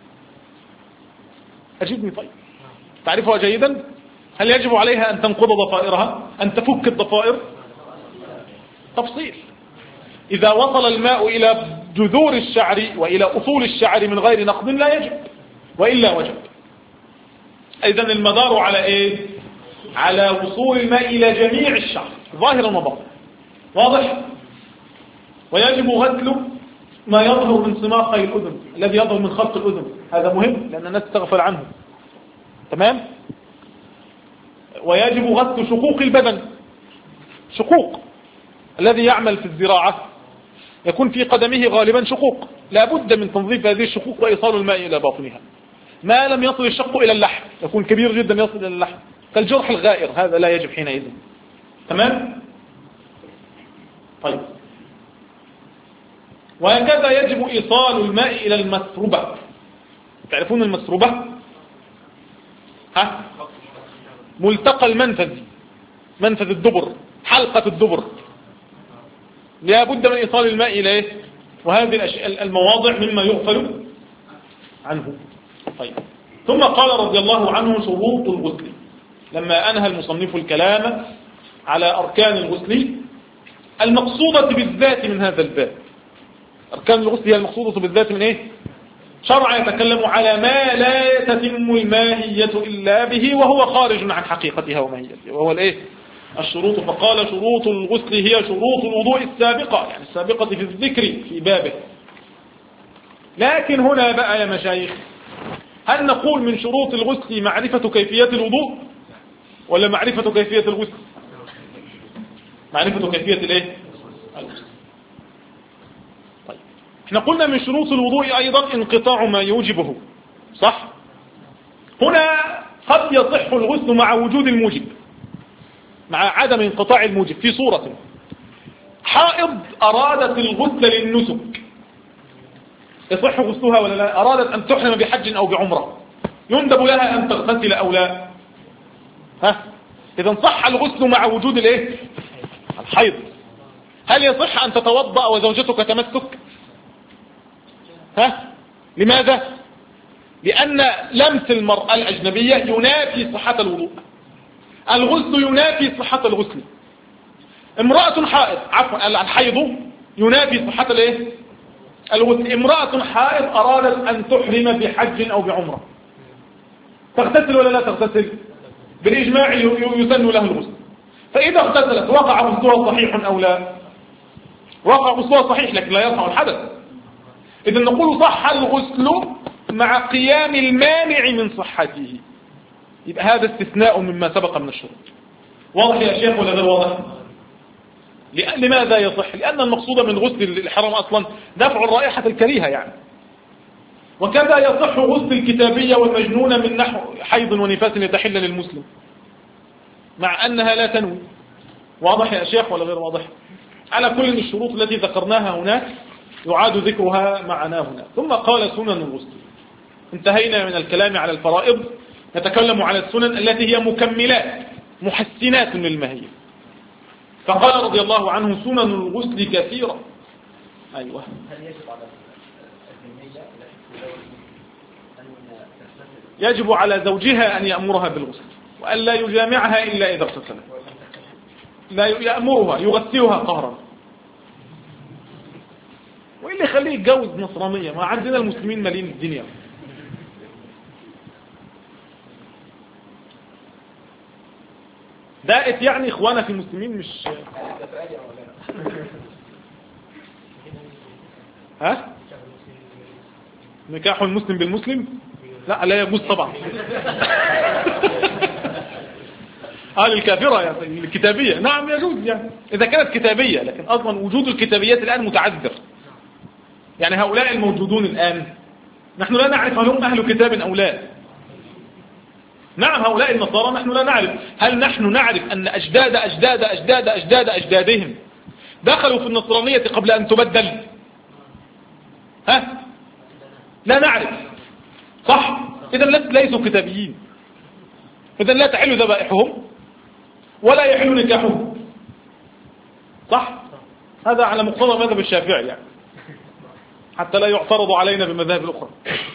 أجيبني طيب، تعرفها جيدا؟ هل يجب عليها أن تنقض ضفائرها؟ أن تفك الضفائر؟ تفصيل. إذا وصل الماء إلى جذور الشعر وإلى أصول الشعر من غير نقض لا يجب، وإلا وجب. إذن المدار على إيه؟ على وصول الماء إلى جميع الشعر ظاهرا وباطنا، واضح؟ ويجب غسل ما يظهر من سماقي الأذن، الذي يظهر من خلق الأذن، هذا مهم لأن الناس تغفل عنه. تمام؟ ويجب غسل شقوق البدن، شقوق الذي يعمل في الزراعة يكون في قدمه غالبا شقوق، لا بد من تنظيف هذه الشقوق وإيصال الماء إلى باطنها. ما لم يصل الشق إلى اللحم يكون كبير جدا يصل إلى اللحم كالجرح الغائر، هذا لا يجب حينئذ. تمام؟ طيب وهكذا يجب إيصال الماء إلى المسربة. تعرفون المسربة؟ ها؟ ملتقى المنفذ، منفذ الدبر، حلقة الدبر، لا بد من إيصال الماء إليه، وهذه المواضع مما يغفل عنه. طيب ثم قال رضي الله عنه شروط الغسل، لما أنهى المصنف الكلام على أركان الغسل المقصودة بالذات من هذا الباب. أركان الغسل هي المقصودة بالذات من إيه؟ شرع يتكلم على ما لا تتم الماهية إلا به وهو خارج عن حقيقتها وماهيتها، وهو الإيه؟ الشروط. فقال شروط الغسل هي شروط الوضوء السابقة، يعني السابقة في الذكر في بابه. لكن هنا بقى يا مشايخ، هل نقول من شروط الغسل معرفة كيفية الوضوء ولا معرفة كيفية الغسل؟ معرفة كيفية الايه؟ الغسل. طيب احنا قلنا من شروط الوضوء ايضا انقطاع ما يوجبه، صح؟ هنا قد يصح الغسل مع وجود الموجب، مع عدم انقطاع الموجب. في صورة حائض أرادت الغسل للنسك، يصح غسلها ولا لا؟ أرادت أن تحرم بحج أو بعمرة، يندب لها أن تغتسل أو لا؟ ها؟ إذا صح الغسل مع وجود الايه؟ الحيض. هل يصح أن تتوضأ وزوجتك تمسك؟ ها؟ لماذا؟ لأن لمس المرأة الأجنبية ينافي صحة الوضوء. الغسل ينافي صحة الغسل. امرأة حائض عفوا الحيض ينافي صحة الايه الغسل. امرأة حائض أرادت أن تحرم بحج أو بعمرة تغتسل ولا لا تغتسل؟ بالإجماع يسن لها الغسل. فإذا اغتسلت وقع غسلها صحيح أو لا؟ وقع غسلها صحيح لكن لا يرفع الحدث. إذا نقول صح الغسل مع قيام المانع من صحته. يبقى هذا استثناء مما سبق من الشروط. واضح يا شيخ ولا غير واضح؟ لماذا يصح؟ لأن المقصود من غسل الحرام أصلا دفع الرائحة الكريهة يعني. وكذا يصح غسل الكتابية والمجنونة من نحو حيض ونفاس يتحل للمسلم مع أنها لا تنوي. واضح يا شيخ ولا غير واضح؟ على كل الشروط التي ذكرناها هناك يعاد ذكرها معنا هنا. ثم قال سنن الغسل. انتهينا من الكلام على الفرائض، نتكلم على السنن التي هي مكملات محسنات للمهية. فقال رضي الله عنه سنن الغسل كثيرة. أيوة. هل يجب على يجب على زوجها أن يأمرها بالغسل وأن لا يجامعها إلا إذا اغتسلت. لا يأمرها يغسلها قهرا. وإيه اللي يخليه يتجوز نصرانية؟ ما عندنا المسلمين مالين الدنيا. دائت يعني إخوانا في المسلمين مش ها نكاح المسلم بالمسلم لا لا يجوز طبعا. قال الكافرة يا الكتابية نعم يجوز يعني إذا كانت كتابية، لكن أصلا وجود الكتابيات الآن متعذر. يعني هؤلاء الموجودون الآن نحن لا نعرف هل هم أهل كتاب أو لا. نعم هؤلاء النصارى نحن لا نعرف. هل نحن نعرف أن أجداد أجداد أجداد أجداد أجدادهم دخلوا في النصرانية قبل أن تبدل؟ ها لا نعرف صح. إذا ليسوا كتابيين. إذا لا تحل ذبائحهم ولا يحل نكاحهم صح. هذا على مقتضى مذهب الشافعي يعني حتى لا يعترض علينا بالمذاهب الأخرى.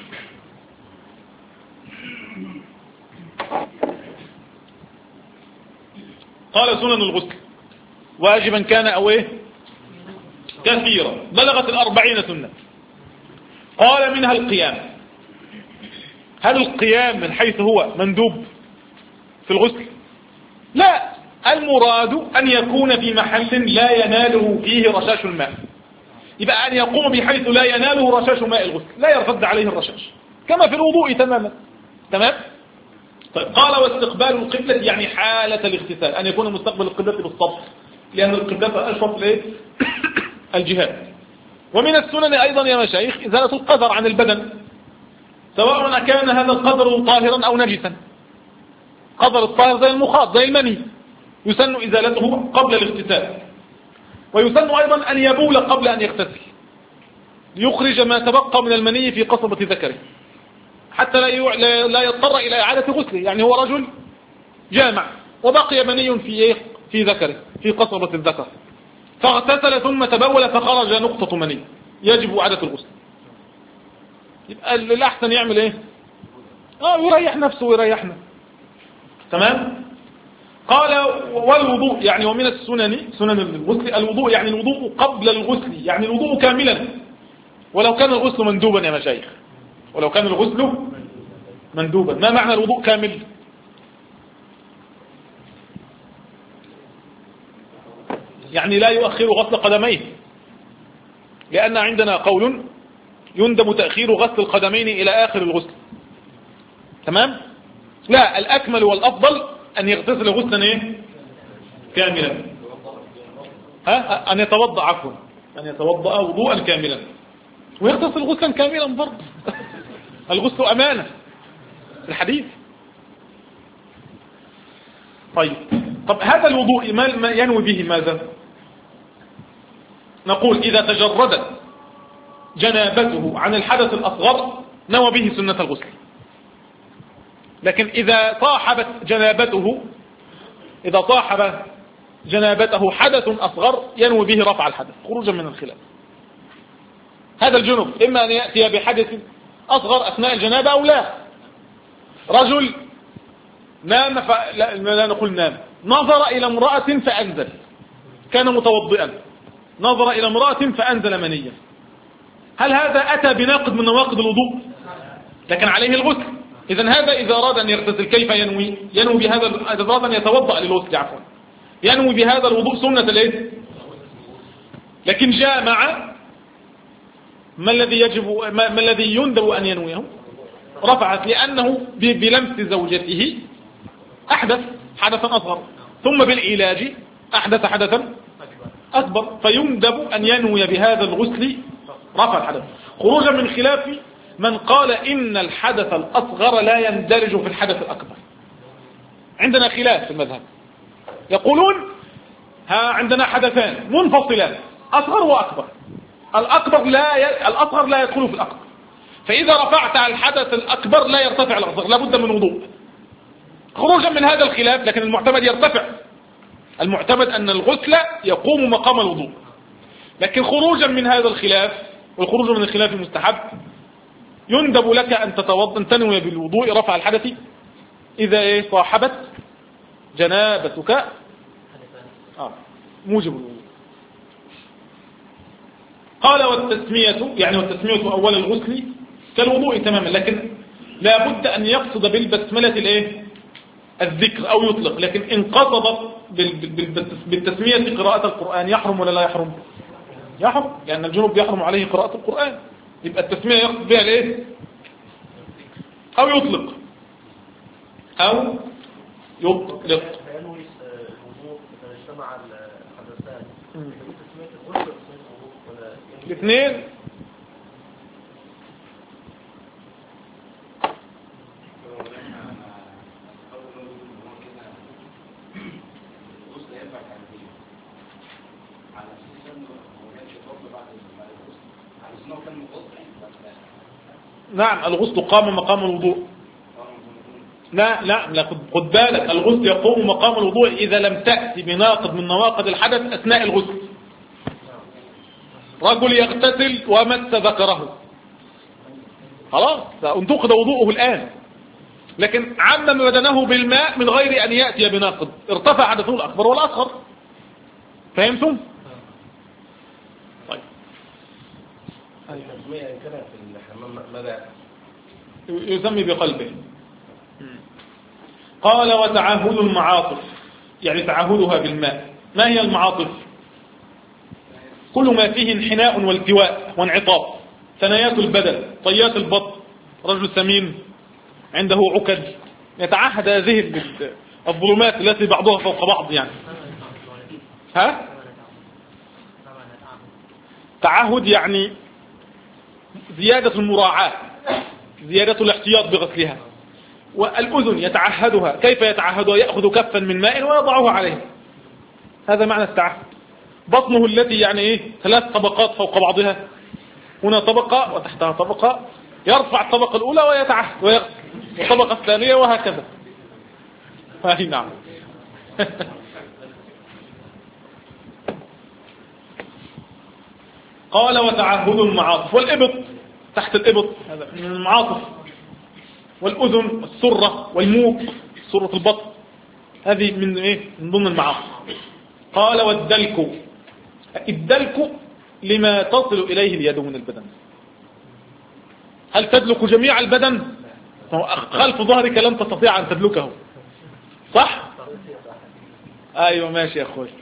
قال سنن الغسل واجبا كان أو إيه كثيرا بلغت الأربعين سنة. قال منها القيام. هل القيام من حيث هو مندوب في الغسل؟ لا، المراد أن يكون في محل لا يناله فيه رشاش الماء. يبقى أن يقوم بحيث لا يناله رشاش ماء الغسل، لا يرتد عليه الرشاش كما في الوضوء تماما. تمام. طيب قال واستقبال القبلة يعني حالة الاغتسال، أن يكون مستقبل القبلة بالصف لأن القبلة أشرف ليه الجهات. ومن السنن أيضا يا مشايخ إزالة القدر عن البدن سواء كان هذا القدر طاهرا أو نجسا. قدر الطاهر زي المخاط زي المني يسن إزالته قبل الاغتسال. ويسن أيضا أن يبول قبل أن يغتسل ليخرج ما تبقى من المني في قصبة ذكره حتى لا لا يضطر إلى إعادة غسله. يعني هو رجل جامع وبقي مني في في ذكره في قصبة الذكر فاغتسل ثم تبول فخرج نقطة مني يجب إعادة الغسل. يبقى الأحسن يعمل إيه؟ آه يريح نفسه ويريحنا. تمام. قال والوضوء يعني ومن السنن سنن الغسل الوضوء يعني الوضوء قبل الغسل يعني الوضوء كاملا ولو كان الغسل مندوبا يا مشايخ. ولو كان الغسل مندوبا. ما معنى الوضوء كامل؟ يعني لا يؤخر غسل قدميه لأن عندنا قول يندب تأخير غسل القدمين إلى آخر الغسل. تمام. لا الأكمل والأفضل أن يغتسل غسلا إيه؟ كاملا. ها أن يتوضأ عفوا أن يتوضأ وضوءا كاملا ويغتسل غسلا كاملا برضه. الغسل أمانة الحديث. طيب طب هذا الوضوء ما ينوي به ماذا؟ نقول إذا تجردت جنابته عن الحدث الأصغر نوى به سنة الغسل. لكن إذا صاحبت جنابته إذا صاحب جنابته حدث أصغر ينوي به رفع الحدث خروجا من الخلاف. هذا الجنب إما أن يأتي بحدث أصغر أثناء الجنابة أو لا. رجل نام ف... لا, لا نقول نام، نظر إلى امرأة فأنزل، كان متوضئا نظر إلى امرأة فأنزل منيا، هل هذا أتى بناقض من نواقض الوضوء؟ لكن عليه الغسل. إذن هذا إذا أراد أن يغتسل كيف ينوي؟ ينوي بهذا، إذا أراد أن يتوضأ للغسل عفوا ينوي بهذا الوضوء سنة الايه؟ لكن جاء مع ما الذي يجب ما, ما الذي يندب أن ينويه؟ رفعت، لأنه بلمس زوجته أحدث حدثا أصغر، ثم بالعلاج أحدث حدثا أكبر، فيندب أن ينوي بهذا الغسل رفع الحدث، خروجا من خلاف من قال إن الحدث الأصغر لا يندرج في الحدث الأكبر. عندنا خلاف في المذهب، يقولون ها عندنا حدثان منفصلان أصغر وأكبر، الأكبر لا ي... الأصغر لا يدخل في الأكبر، فإذا رفعت على الحدث الأكبر لا يرتفع الأصغر، لا بد من وضوء، خروجا من هذا الخلاف. لكن المعتمد يرتفع، المعتمد أن الغسل يقوم مقام الوضوء. لكن خروجا من هذا الخلاف، والخروج من الخلاف المستحب، يندب لك أن تتوضأ أن تنوي بالوضوء رفع الحدث إذا إيه صاحبت جنابتك آه موجب الوضوء. قال والتسمية، يعني والتسمية أول الغسل كالوضوء تماما، لكن لا بد أن يقصد بالبسملة الإيه الذكر أو يطلق. لكن إن قصد بالتسمية قراءة القرآن يحرم ولا لا يحرم؟ يحرم، لأن الجنوب يحرم عليه قراءة القرآن، يبقى التسمية يقصد بها الايه أو يطلق أو يطلق. الاثنين نعم، الغسل قام مقام الوضوء. لا لا لا خد بالك، الغسل يقوم مقام الوضوء إذا لم تأتي بناقض من نواقض الحدث أثناء الغسل. رجل يغتسل ومس ذكره، خلاص انتقد وضوءه الآن، لكن عمم بدنه بالماء من غير أن يأتي بناقض، ارتفع حدثه الأكبر والأصغر. فهمتم؟ طيب يسمي بقلبه. قال وتعهد المعاطف، يعني تعهدها بالماء. ما هي المعاطف؟ كل ما فيه انحناء والتواء وانعطاف، ثنايات البدن، طيات البطن، رجل سمين عنده عكد، يتعهد هذه الظلمات التي بعضها فوق بعض. يعني ها تعهد يعني زيادة المراعاة، زيادة الاحتياط بغسلها. والأذن يتعهدها، كيف يتعهدها؟ يأخذ كفا من ماء ويضعه عليه، هذا معنى التعهد. بطنه التي يعني ايه ثلاث طبقات فوق بعضها، هنا طبقة وتحتها طبقة، يرفع الطبقة الأولى ويتعهد ويغسل الطبقة الثانية وهكذا. هاي نعم. قال وتعهد المعاطف، والإبط تحت الإبط هذا من المعاطف، والأذن السرة والموق سرة البطن، هذه من ايه من ضمن المعاطف. قال والدلك، الدلك لما تصل إليه اليد من البدن. هل تدلك جميع البدن؟ خلف ظهرك لن تستطيع أن تدلكه، صح؟ أيوة ماشي يا أخوي.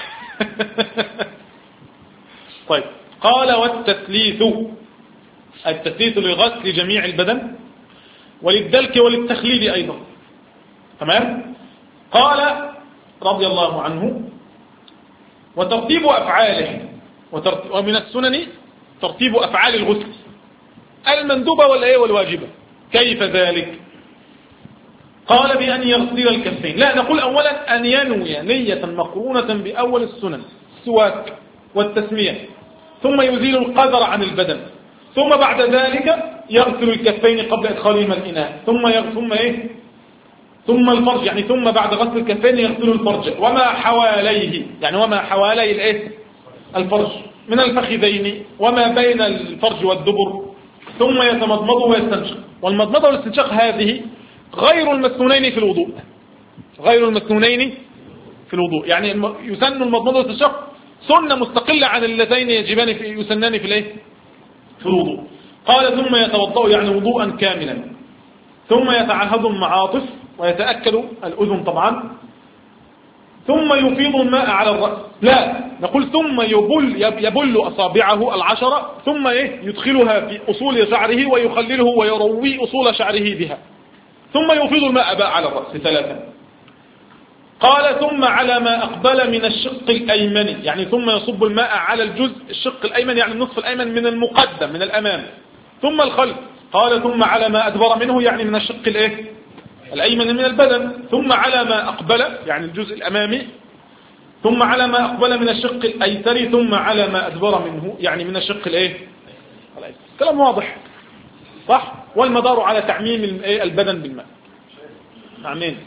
طيب قال والتثليث، التثليث لغسل جميع البدن وللدلك وللتخليل أيضا، تمام. قال رضي الله عنه وترتيب أفعاله، ومن السنن ترتيب أفعال الغسل المندوبة والإيه والواجبة. كيف ذلك؟ قال بأن يغسل الكفين، لا نقول أولا أن ينوي نية مقرونة بأول السنن السواك والتسمية، ثم يزيل القذر عن البدن، ثم بعد ذلك يغسل الكفين قبل إدخالهما الإناء، ثم ثم إيه ثم الفرج، يعني ثم بعد غسل الكفين يغسل الفرج وما حواليه، يعني وما حوالي الإيه الفرج من الفخذين وما بين الفرج والدبر ثم يتمضمض ويستنشق. والمضمضة والاستنشاق هذه غير المسنونين في الوضوء، غير المسنونين في الوضوء. يعني يسن المضمضة والاستنشاق سنة مستقلة عن اللذين يجبان في يسنان في الايه؟ في الوضوء. قال ثم يتوضأ يعني وضوءا كاملا، ثم يتعهد المعاطف ويتأكد الأذن طبعا، ثم يفيض الماء على الرأس. لا، نقول ثم يبل يبل أصابعه العشرة، ثم إيه؟ يدخلها في أصول شعره ويخلله ويروي أصول شعره بها، ثم يفيض الماء بقى على الرأس ثلاثا. قال ثم على ما أقبل من الشق الأيمن، يعني ثم يصب الماء على الجزء الشق الأيمن، يعني النصف الأيمن من المقدم من الأمام، ثم الخلف. قال ثم على ما أدبر منه، يعني من الشق الإيه؟ الأيمن من البدن، ثم على ما أقبل يعني الجزء الأمامي، ثم على ما أقبل من الشق الأيسر، ثم على ما أدبر منه يعني من الشق الإيه؟ الأيسر. كلام واضح صح؟ والمدار على تعميم البدن بالماء. نعمين.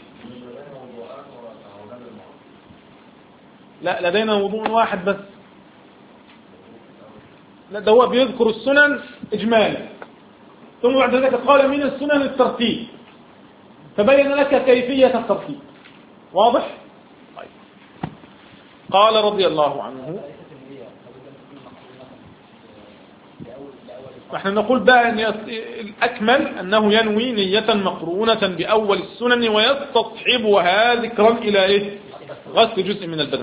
لا، لدينا وضوء واحد بس. لا، ده هو بيذكر السنن إجمالا، ثم بعد ذلك قال من السنن الترتيب، فبين لك كيفية الترتيب. واضح؟ طيب. قال رضي الله عنه، نحن نقول بقى أن الأكمل أنه ينوي نية مقرونة بأول السنن ويستصحبها ذكرا إلى إيه؟ غسل جزء من البدن.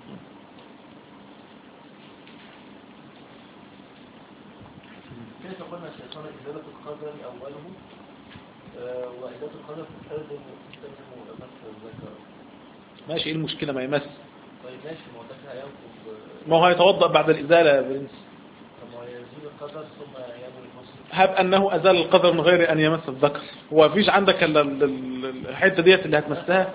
كيف قلنا شيطان إزالة القدر أوله وإزالة القدر تستلزم تستلزم مس الذكر. ماشي، إيه المشكلة ما يمس؟ طيب ماشي، ما هو ده هياخد، ما هو هيتوضأ بعد الإزالة يا برنس. طب ما يزيل القدر ثم يعمل المس. هب أنه أزال القدر من غير أن يمس الذكر، هو فيش عندك الحتة ديت اللي هتمسها؟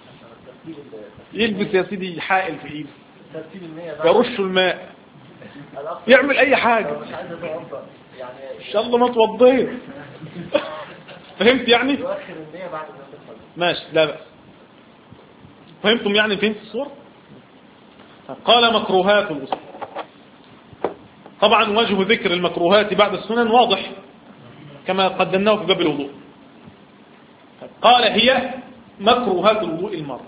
يلبس يا سيدي حائل في إيده، يرش الماء، يعمل أي حاجة، إن شاء الله ما توضيت. فهمت يعني؟ ماشي، لا بأس. فهمتم يعني؟ فهمت الصورة؟ قال مكروهات الغسل. طبعا وجه ذكر المكروهات بعد السنن واضح كما قدمناه في باب الوضوء. قال هي مكروهات الوضوء المرة.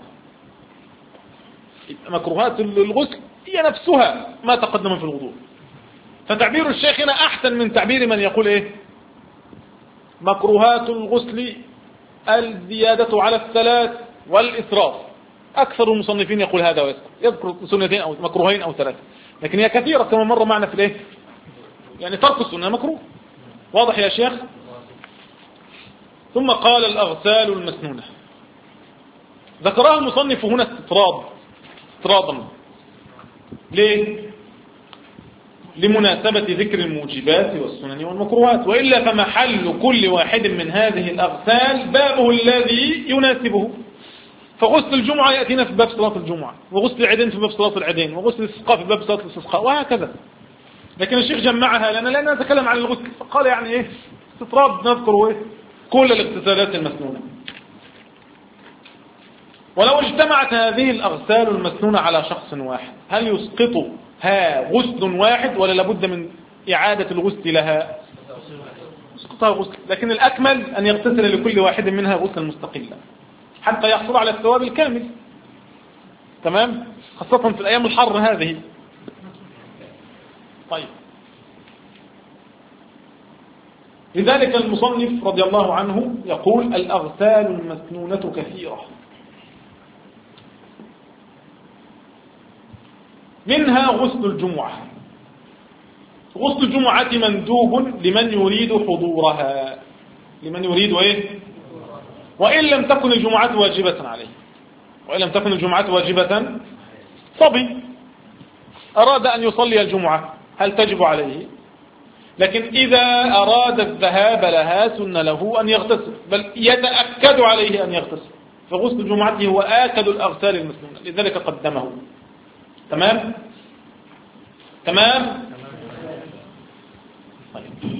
مكروهات الغسل هي نفسها ما تقدم في الوضوء، فتعبير الشيخ هنا أحسن من تعبير من يقول إيه؟ مكروهات الغسل الزيادة على الثلاث والإسراف. أكثر المصنفين يقول هذا ويذكر يذكر سنتين أو مكروهين أو ثلاثة، لكن هي كثيرة كما مر معنا في الإيه؟ يعني ترك السنة مكروه. واضح يا شيخ؟ ثم قال الأغسال المسنونة، ذكرها المصنف هنا استطراد استطرادا. ليه؟ لمناسبة ذكر الموجبات والسنن والمكروهات، وإلا فمحل كل واحد من هذه الأغسال بابه الذي يناسبه. فغسل الجمعة يأتينا في باب صلاة الجمعة، وغسل العيدين في باب صلاة العيدين، وغسل الاستسقاء في باب صلاة الاستسقاء، وهكذا. لكن الشيخ جمعها لنا لأننا نتكلم عن الغسل، فقال يعني إيه استطراد نذكر إيه كل الاغتسالات المسنونة. ولو اجتمعت هذه الأغسال المسنونة على شخص واحد، هل يسقطها غسل واحد ولا لابد من إعادة الغسل لها؟ يسقطها غسل، لكن الأكمل أن يغتسل لكل واحد منها غسلا مستقلا حتى يحصل على الثواب الكامل. تمام؟ خاصة في الأيام الحر هذه. طيب، لذلك المصنف رضي الله عنه يقول الأغسال المسنونة كثيرة، منها غسل الجمعة. غسل الجمعة مندوب لمن يريد حضورها، لمن يريد ايه؟ وإن لم تكن الجمعة واجبة عليه، وإن لم تكن الجمعة واجبة، صبي أراد أن يصلي الجمعة هل تجب عليه؟ لكن إذا أراد الذهاب لها سن له أن يغتسل، بل يتأكد عليه أن يغتسل، فغسل الجمعة هو آكد الأغسال المسنونة، لذلك قدمه. تمام؟ تمام؟ طيب.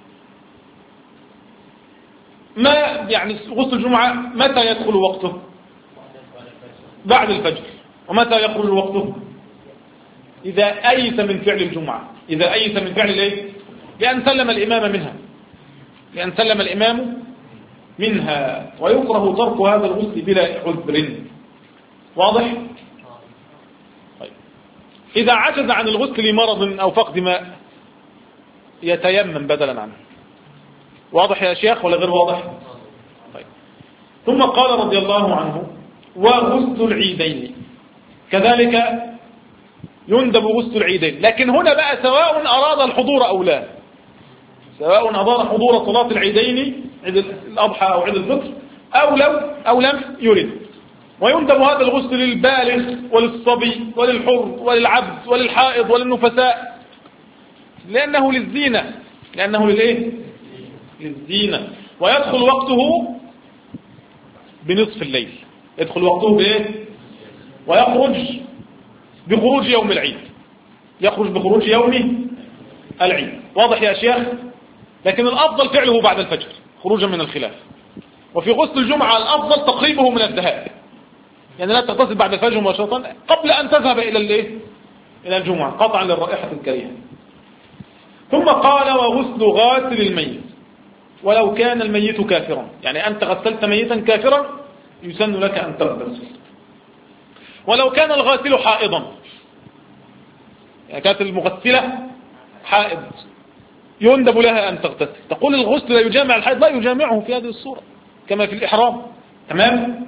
ما يعني غسل الجمعة متى يدخل وقته؟ بعد الفجر. ومتى يخرج وقته؟ إذا أيس من فعل الجمعة، إذا أيس من فعل الايه؟ لأن سلم الإمام منها لأن سلم الإمام منها ويكره ترك هذا الغسل بلا عذر. واضح؟ طيب. إذا عجز عن الغسل لمرض أو فقد ماء يتيمم بدلا عنه. واضح يا شيخ ولا غير واضح؟ طيب. ثم قال رضي الله عنه وغسل العيدين كذلك يندب غسل العيدين، لكن هنا بقى سواء أراد الحضور أو لا، سواء أراد حضور صلاة العيدين عيد الأضحى أو عيد الفطر أو لو أو لم يرد. ويندب هذا الغسل للبالغ وللصبي وللحر وللعبد وللحائض وللنفساء لأنه للزينة لأنه للإيه؟ للزينة. ويدخل وقته بنصف الليل، يدخل وقته بإيه؟ ويخرج بخروج يوم العيد، يخرج بخروج يوم العيد. واضح يا شيخ؟ لكن الأفضل فعله بعد الفجر خروجا من الخلاف. وفي غسل الجمعة الأفضل تقريبه من الذهاب، يعني لا تغتسل بعد الفجر مباشرة قبل أن تذهب إلى الايه؟ إلى الجمعة قطعا للرائحة الكريهة. ثم قال وغسل غاسل الميت ولو كان الميت كافرا، يعني أنت غسلت ميتا كافرا يسن لك أن تغتسل. ولو كان الغاسل حائضا، يعني كانت المغسلة حائض يندب لها أن تغتسل. تقول الغسل لا يجامع الحائض، لا يجامعه في هذه الصورة كما في الإحرام. تمام.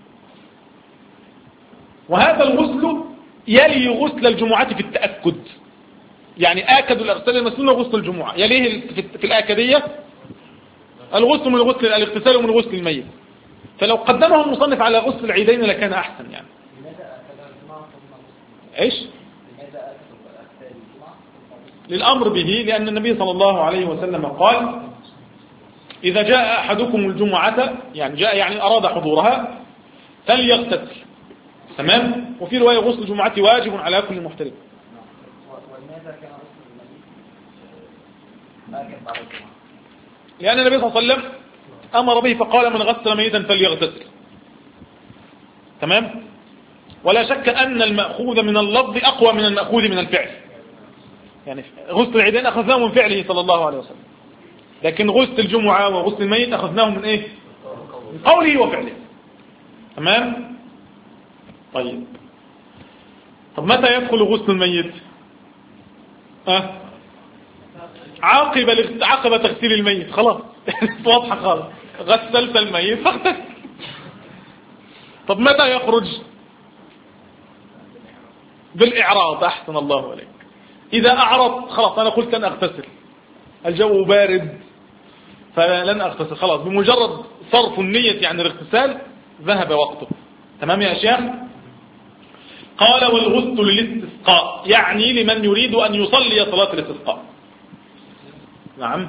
وهذا الغسل يلي غسل الجمعة في التأكد، يعني آكد الأغسال المسنونة غسل الجمعة، يليه في الآكدية الغسل من غسل الاغتسال ومن غسل الميت. فلو قدمه المصنف على غسل العيدين لكان أحسن. يعني ايش؟ للأمر به، لأن النبي صلى الله عليه وسلم قال إذا جاء أحدكم الجمعة، يعني جاء يعني أراد حضورها فليغتسل. تمام. وفي رواية غسل الجمعة واجب على كل محترم. ولماذا كان غسل الميت آكد بعد الجمعة؟ لأن النبي صلى الله عليه وسلم أمر به فقال من غسل ميتا فليغتسل. تمام. ولا شك أن المأخوذ من اللفظ أقوى من المأخوذ من الفعل، يعني غسل العيدين أخذناه من فعله صلى الله عليه وسلم، لكن غسل الجمعة وغسل الميت أخذناه من إيه؟ من قوله وفعله. تمام. طيب. طب متى يدخل غسل الميت؟ أه؟ عاقب عقب تغسيل الميت، خلاص واضحة خالص، غسلت الميت فاغتسل. طب متى يخرج؟ بالإعراض. أحسن الله عليك. إذا أعرض خلاص أنا قلت لن أغتسل، الجو بارد فلن أغتسل، خلاص بمجرد صرف النية عن الاغتسال ذهب وقته. تمام يا شيخ؟ قال والغسل للاستسقاء، يعني لمن يريد أن يصلي صلاة الاستسقاء. نعم.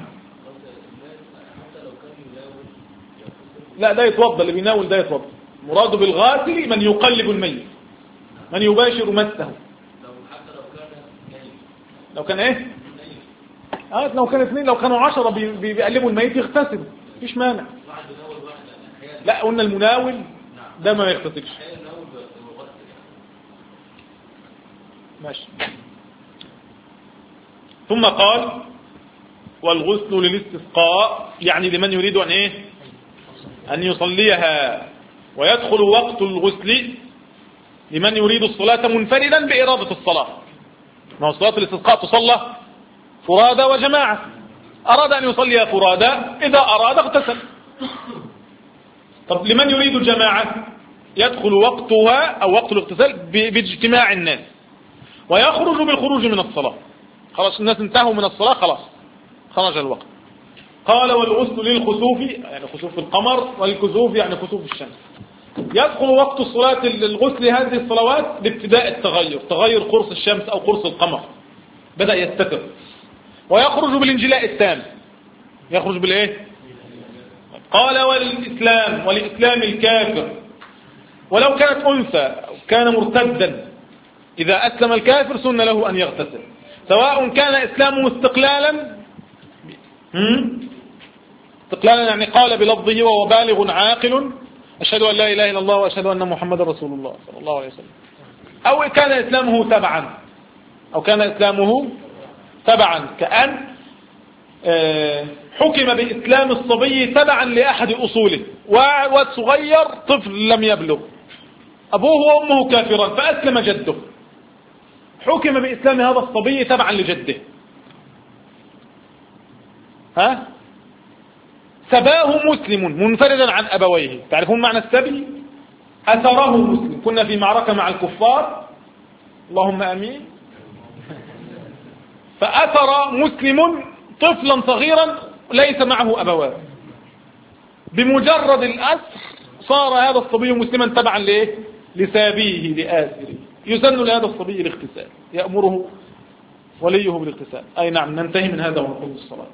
لا ده يتوضا، اللي بيناول ده يتوضا. مراد بالغاسل من يقلب الميت، من يباشر مسه. لو كان ايه؟ اه لو كان اثنين، لو كانوا عشرة بيقلبوا الميت يغتسلوا، مفيش مانع. لا قلنا المناول ده ما يغتسلش. ماشي. ثم قال والغسل للاستسقاء، يعني لمن يريد ان ايه؟ ان يصليها. ويدخل وقت الغسل لمن يريد الصلاة منفردا بإرادة الصلاة. ما هو صلاة الاستسقاء تصلى فرادى وجماعة، أراد أن يصلي فرادى إذا أراد اغتسل. طب لمن يريد الجماعة يدخل وقتها أو وقت الاغتسال باجتماع الناس، ويخرج بالخروج من الصلاة. خلاص الناس انتهوا من الصلاة، خلاص خرج الوقت. قال والغسل للخسوف، يعني خسوف القمر، والكسوف يعني خسوف الشمس. يدخل وقت الصلاة الغسل هذه الصلوات بابتداء التغير، تغير قرص الشمس أو قرص القمر بدأ يستتر، ويخرج بالانجلاء التام. يخرج بالايه؟ قال والإسلام، ولإسلام الكافر ولو كانت أنثى أو كان مرتدا، إذا أسلم الكافر سن له أن يغتسل، سواء كان إسلامه استقلالا استقلالا يعني قال بلفظه وهو بالغ عاقل أشهد أن لا إله إلا الله وأشهد أن محمد رسول الله صلى الله عليه وسلم، أو كان إسلامه تبعا أو كان إسلامه تبعا كأن حكم بإسلام الصبي تبعا لأحد أصوله، والصغير طفل لم يبلغ، أبوه وأمه كافرا فأسلم جده، حكم بإسلام هذا الصبي تبعا لجده، ها سباه مسلم منفردا عن أبويه. تعرفون معنى السبي؟ أثره مسلم. كنا في معركة مع الكفار، اللهم أمين، فأثر مسلم طفلا صغيرا ليس معه أبواه، بمجرد الأسر صار هذا الصبي مسلما تبعا لإيه؟ لسابيه لآسره. يسن لهذا الصبي الاغتسال، يأمره وليه بالاغتسال. أي نعم، ننتهي من هذا ونقوم بالصلاة.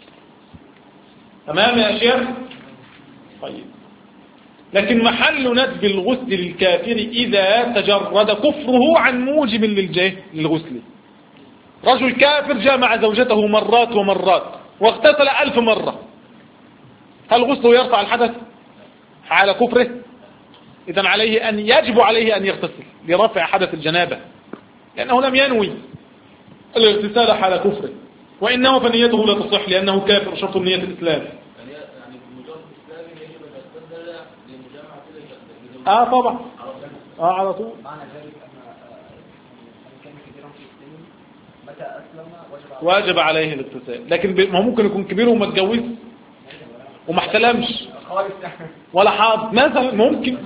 تمام يا شيخ؟ طيب، لكن محل ندب الغسل للكافر إذا تجرد كفره عن موجب للغسل. رجل كافر جاء مع زوجته مرات ومرات واغتسل ألف مرة، هل غسله يرفع الحدث حال كفره؟ إذن عليه أن يجب عليه أن يغتسل لرفع حدث الجنابة، لأنه لم ينوي الاغتسال حال كفره، وإنه فنيته لا تصح لأنه كافر، شرط النية الإسلام. يعني بمجرد الإسلام يجب أن يغتسل لمجامعة الجنابة. آه طبعا، آه على طول. معنى ذلك أن كان كبيرا في السن متى أسلم واجب عليه الاغتسال، لكن ما ممكن يكون كبير وما اتجوز وما احتلمش ولا حاض مثلا، ممكن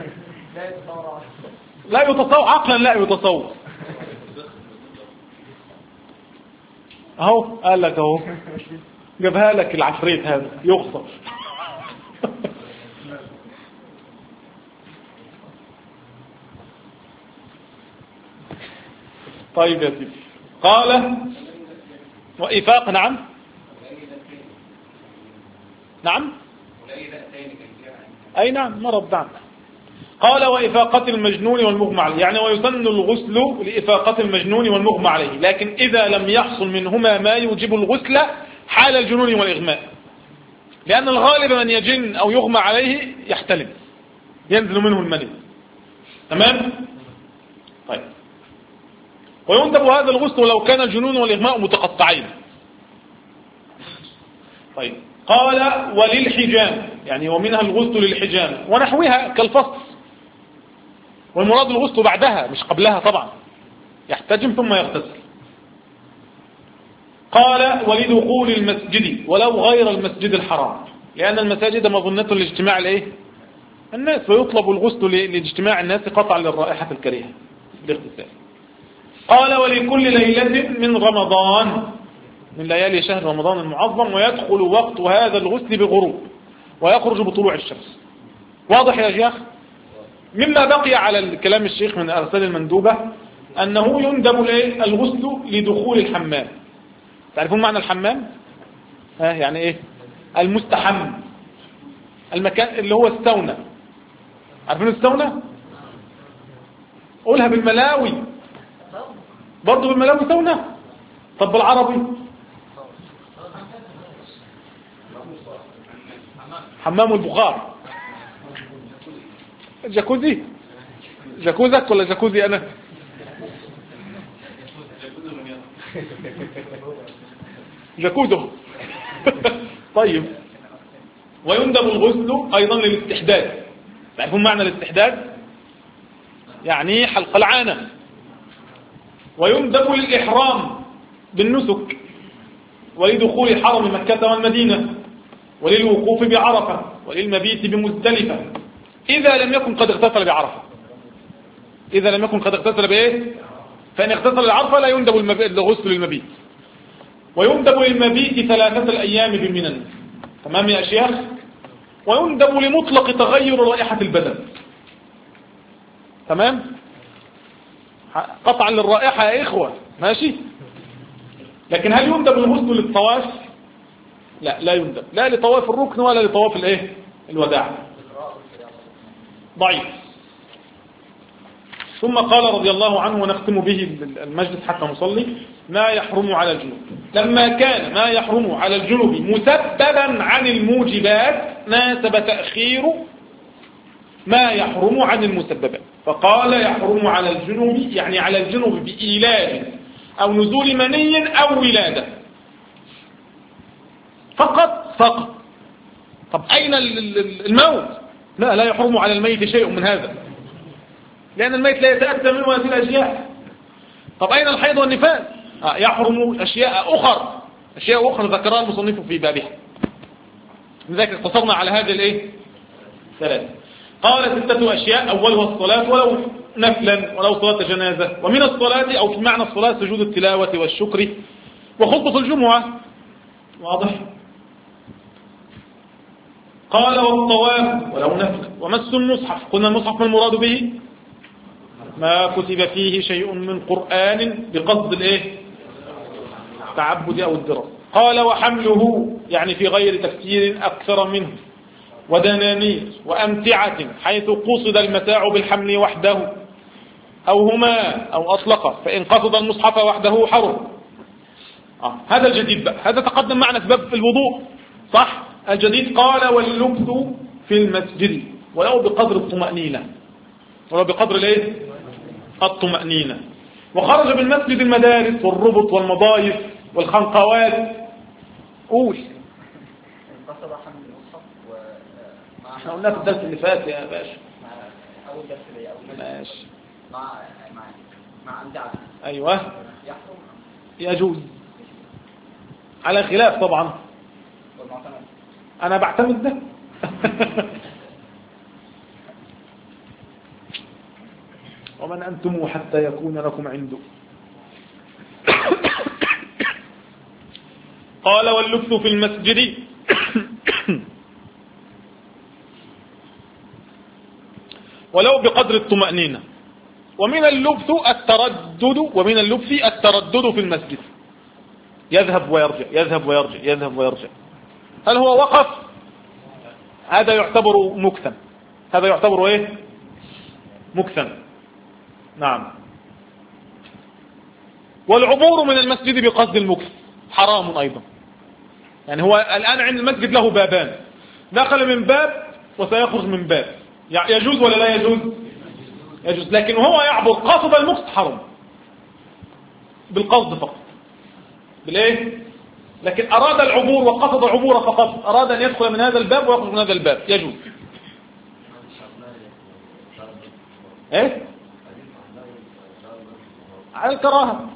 لا يتصور عقلا، لا يتصور. اهو قال لك اهو، جابها لك العفريت هذا يغفر. طيب يا سيدي، قال وإفاق. نعم نعم أي نعم مرض. نعم. قال وإفاقة المجنون والمغمى عليه، يعني ويسن الغسل لإفاقة المجنون والمغمى عليه، لكن إذا لم يحصل منهما ما يوجب الغسل حال الجنون والإغماء، لأن الغالب من يجن أو يغمى عليه يحتلم، ينزل منه المني. تمام. طيب، ويندب هذا الغسل ولو كان الجنون والإغماء متقطعين. طيب، قال وللحجام، يعني ومنها الغسل للحجام ونحوها كالفصل، والمراد الغسل بعدها مش قبلها طبعا، يحتجم ثم يغتسل. قال ولدخول المسجد ولو غير المسجد الحرام، لأن المساجد مظنة لاجتماع الايه الناس، ويطلب الغسل لاجتماع الناس قطعا للرائحة الكريهة بالاغتسال. قال ولكل ليلة من رمضان، من ليالي شهر رمضان المعظم، ويدخل وقت هذا الغسل بغروب ويخرج بطلوع الشمس. واضح يا شيخ؟ مما بقي على الكلام الشيخ من الأرسال المندوبة أنه يندب الغسل لدخول الحمام. تعرفون معنى الحمام؟ ها يعني إيه؟ المستحم، المكان اللي هو السونة. عارفين السونة؟ قولها بالملاوي برضو، بالملاوي سونة. طب بالعربي؟ حمام البخار، جاكوزي، جاكوزك ولا جاكوزي أنا؟ جاكوزه. طيب، ويندب الغسل أيضا للاستحداد. تعرفون معنى الاستحداد؟ يعني حلق العانة. ويندب للإحرام بالنسك، ولدخول حرم مكة والمدينة، وللوقوف بعرفة، وللمبيت بمزدلفة، إذا لم يكن قد اغتسل بعرفة. إذا لم يكن قد اغتسل بإيه؟ فإن اغتسل بعرفة لا يندب الغسل للمبيت. ويندب للمبيت ثلاثة الأيام بمنى. تمام يا شيخ؟ ويندب لمطلق تغير رائحة البدن. تمام؟ قطعا للرائحة يا إخوة، ماشي؟ لكن هل يندب الغسل للطواف؟ لا، لا يندب، لا لطواف الركن ولا لطواف الايه الوداع، ضعيف. ثم قال رضي الله عنه، ونختم به المجلس حتى نصلي: ما يحرم على الجنوب. لما كان ما يحرم على الجنوب مسببا عن الموجبات ناسب تأخير ما يحرم عن المسببات، فقال يحرم على الجنوب، يعني على الجنوب بإيلاد أو نزول مني أو ولادة. فقط فقط. طب أين الموت؟ لا لا يحرم على الميت شيء من هذا، لأن الميت لا يتأتى منه هذه الأشياء. طب أين الحيض والنفاس؟ آه يحرم أشياء أخرى، أشياء أخرى ذكرها المصنف في بابها، لذلك اقتصرنا على هذه الايه ثلاثة. قال ستة أشياء، أولها الصلاة ولو نفلا ولو صلاة جنازة، ومن الصلاة أو في معنى الصلاة سجود التلاوة والشكر وخطبة الجمعة. واضح؟ قال والطواف ولو نفلا، ومس المصحف. قلنا المصحف ما المراد به؟ ما كتب فيه شيء من قرآن بقصد الايه التعبد أو الدراسة. قال وحمله، يعني في غير تفسير أكثر منه، ودنانير وأمتعة، حيث قصد المتاع بالحمل وحده أو هما أو أطلق، فإن قصد المصحف وحده حرم. آه. هذا الجديد بقى، هذا تقدم معنا في باب الوضوء صح. الجديد قال واللبث في المسجد ولو بقدر الطمأنينة، ولو بقدر الايه الطمأنينة. وخرج بالمسجد المدارس والربط والمضايف والخنقوات. قول. قصد حمل المصحف ومع احنا قلنا في الدرس اللي فات يا باشا، اول درس لي اول ماشي مع مع مع امتعة. ايوه يحرم يجوز على خلاف طبعا، والمعتمد انا بعتمد ده. ومن أنتم حتى يكون لكم عنده. قال واللبث في المسجد ولو بقدر الطمأنينة. ومن اللبث التردد، ومن اللبث التردد في المسجد، يذهب ويرجع يذهب ويرجع يذهب ويرجع. هل هو وقف؟ هذا يعتبر مكثا، هذا يعتبر ايه مكثا. نعم. والعبور من المسجد بقصد المكث حرام أيضا، يعني هو الآن عند المسجد له بابان، دخل من باب وسيخرج من باب، يجوز ولا لا يجوز؟ يجوز. لكن هو يعبر قصد المكث حرام، بالقصد فقط، بالايه. لكن أراد العبور وقصد العبور فقط، أراد أن يدخل من هذا الباب ويخرج من هذا الباب، يجوز. ايه على الكراهة.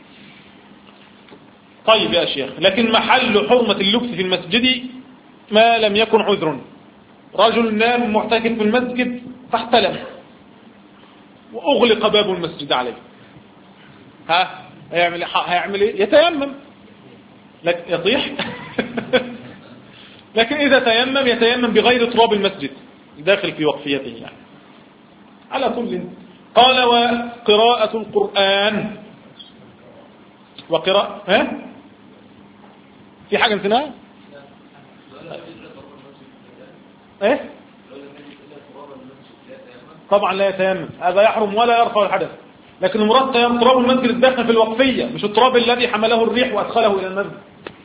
طيب يا شيخ، لكن محل حرمة اللبس في المسجد ما لم يكن عذر. رجل نام معتكف في المسجد فاحتلم وأغلق باب المسجد عليه، ها هيعمل هيعمل ايه؟ يتيمم، لكن يطيح. لكن إذا تيمم يتيمم بغير تراب المسجد داخل في وقفيته يعني. على كل. قال وقراءة القرآن وقراءة ها في حاجة نسيناها ايه طبعا لا يتيمم، هذا يحرم ولا يرفع الحدث. لكن المراد تراب المسجد الداخل في الوقفية، مش التراب الذي حمله الريح وأدخله إلى المسجد.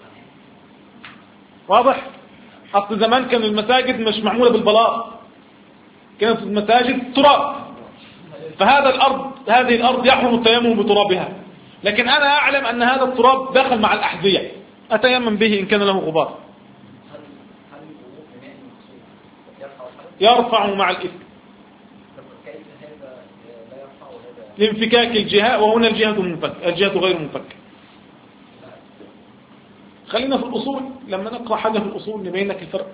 واضح؟ أصل زمان كان المساجد مش معمولة بالبلاط، كانت المساجد تراب، فهذا الأرض هذه الأرض يحرم التيمم بترابها. لكن أنا أعلم أن هذا التراب داخل مع الأحذية، أتيمم به إن كان له غبار. يرفع مع الإثم لانفكاك الجهة، وهنا الجهة منفك، الجهة غير منفك. خلينا في الأصول، لما نقرأ حاجة في الأصول نبين لك الفرق.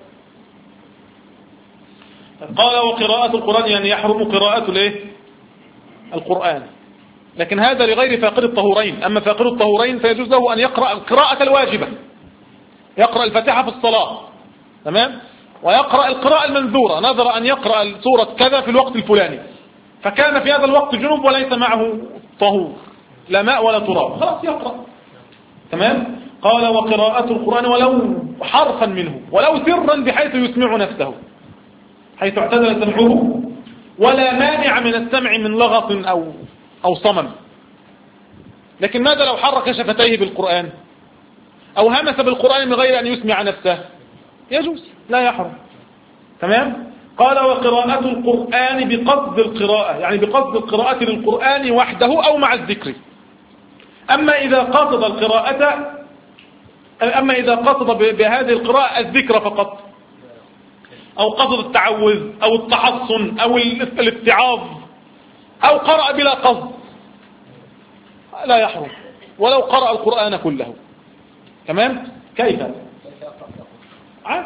قال وقراءة القرآن، يعني يحرم قراءة الايه القرآن، لكن هذا لغير فاقد الطهورين. أما فاقد الطهورين فيجوز له أن يقرأ القراءة الواجبة، يقرأ الفاتحة في الصلاة، تمام، ويقرأ القراءة المنذورة، نذر أن يقرأ سورة كذا في الوقت الفلاني، فكان في هذا الوقت جنوب وليس معه طهور، لا ماء ولا تراب، خلاص يقرأ، تمام. قال وقراءة القرآن ولو حرفا منه، ولو سرا بحيث يسمع نفسه، حيث اعتدل سمعه، ولا مانع من السمع من لغط أو أو صمم. لكن ماذا لو حرك شفتيه بالقرآن أو همس بالقرآن من غير أن يسمع نفسه؟ يجوز، لا يحرم، تمام. قال وقراءة القرآن بقصد القراءة، يعني بقصد القراءة للقرآن وحده أو مع الذكر. أما إذا قصد القراءة أما إذا قصد بهذه القراءة الذكر فقط، أو قصد التعوذ أو التحصن أو الاتعاظ، أو قرأ بلا قصد، لا يحرم ولو قرأ القرآن كله. تمام؟ كيف؟ عادي،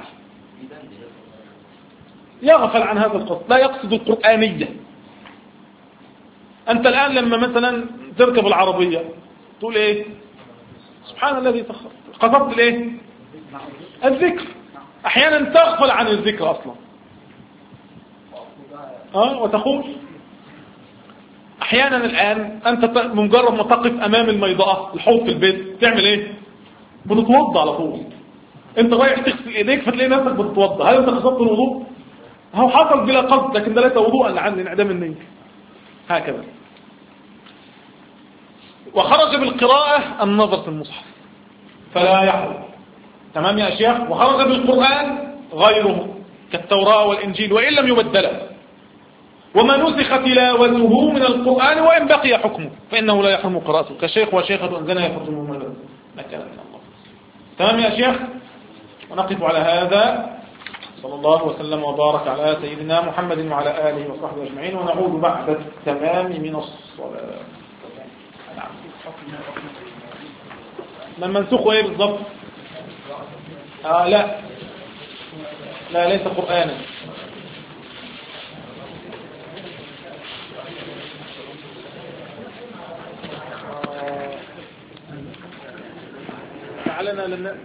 يغفل عن هذا القصد، لا يقصد القرآنية. أنت الآن لما مثلا تركب العربية تقول إيه؟ سبحان الذي سخر، قصدت الإيه؟ الذكر. أحيانا تغفل عن الذكر أصلا، أه وتقول أحيانا الآن أنت مجرد ما تقف أمام الميضاء الحوض في البيت تعمل إيه؟ بتتوضأ على طول. أنت رايح تغسل إيديك فتلاقي نفسك بتتوضأ. هل أنت قصدت الوضوء؟ هو حصل بلا قصد، لكن ده ليس وضوءا لعن انعدام النية. هكذا. وخرج بالقراءة النظر في المصحف فلا يحرم. تمام يا شيخ؟ وخرج بالقرآن غيره كالتوراة والإنجيل وإن لم يبدله، وما نسخ تلاوته من القرآن وإن بقي حكمه فإنه لا يحرم قراءته، كشيخ وشيخة أنزلها يفضلهم الله. نكلا من الله. تمام يا شيخ؟ ونقف على هذا. صلى الله وسلم وبارك على سيدنا محمد وعلى آله وصحبه أجمعين، ونعود بعد التمام من الصلاة. نعم. من منسوخ ايه بالضبط؟ آه لا لا ليس قرآنا. آه. لعلنا لن نأتي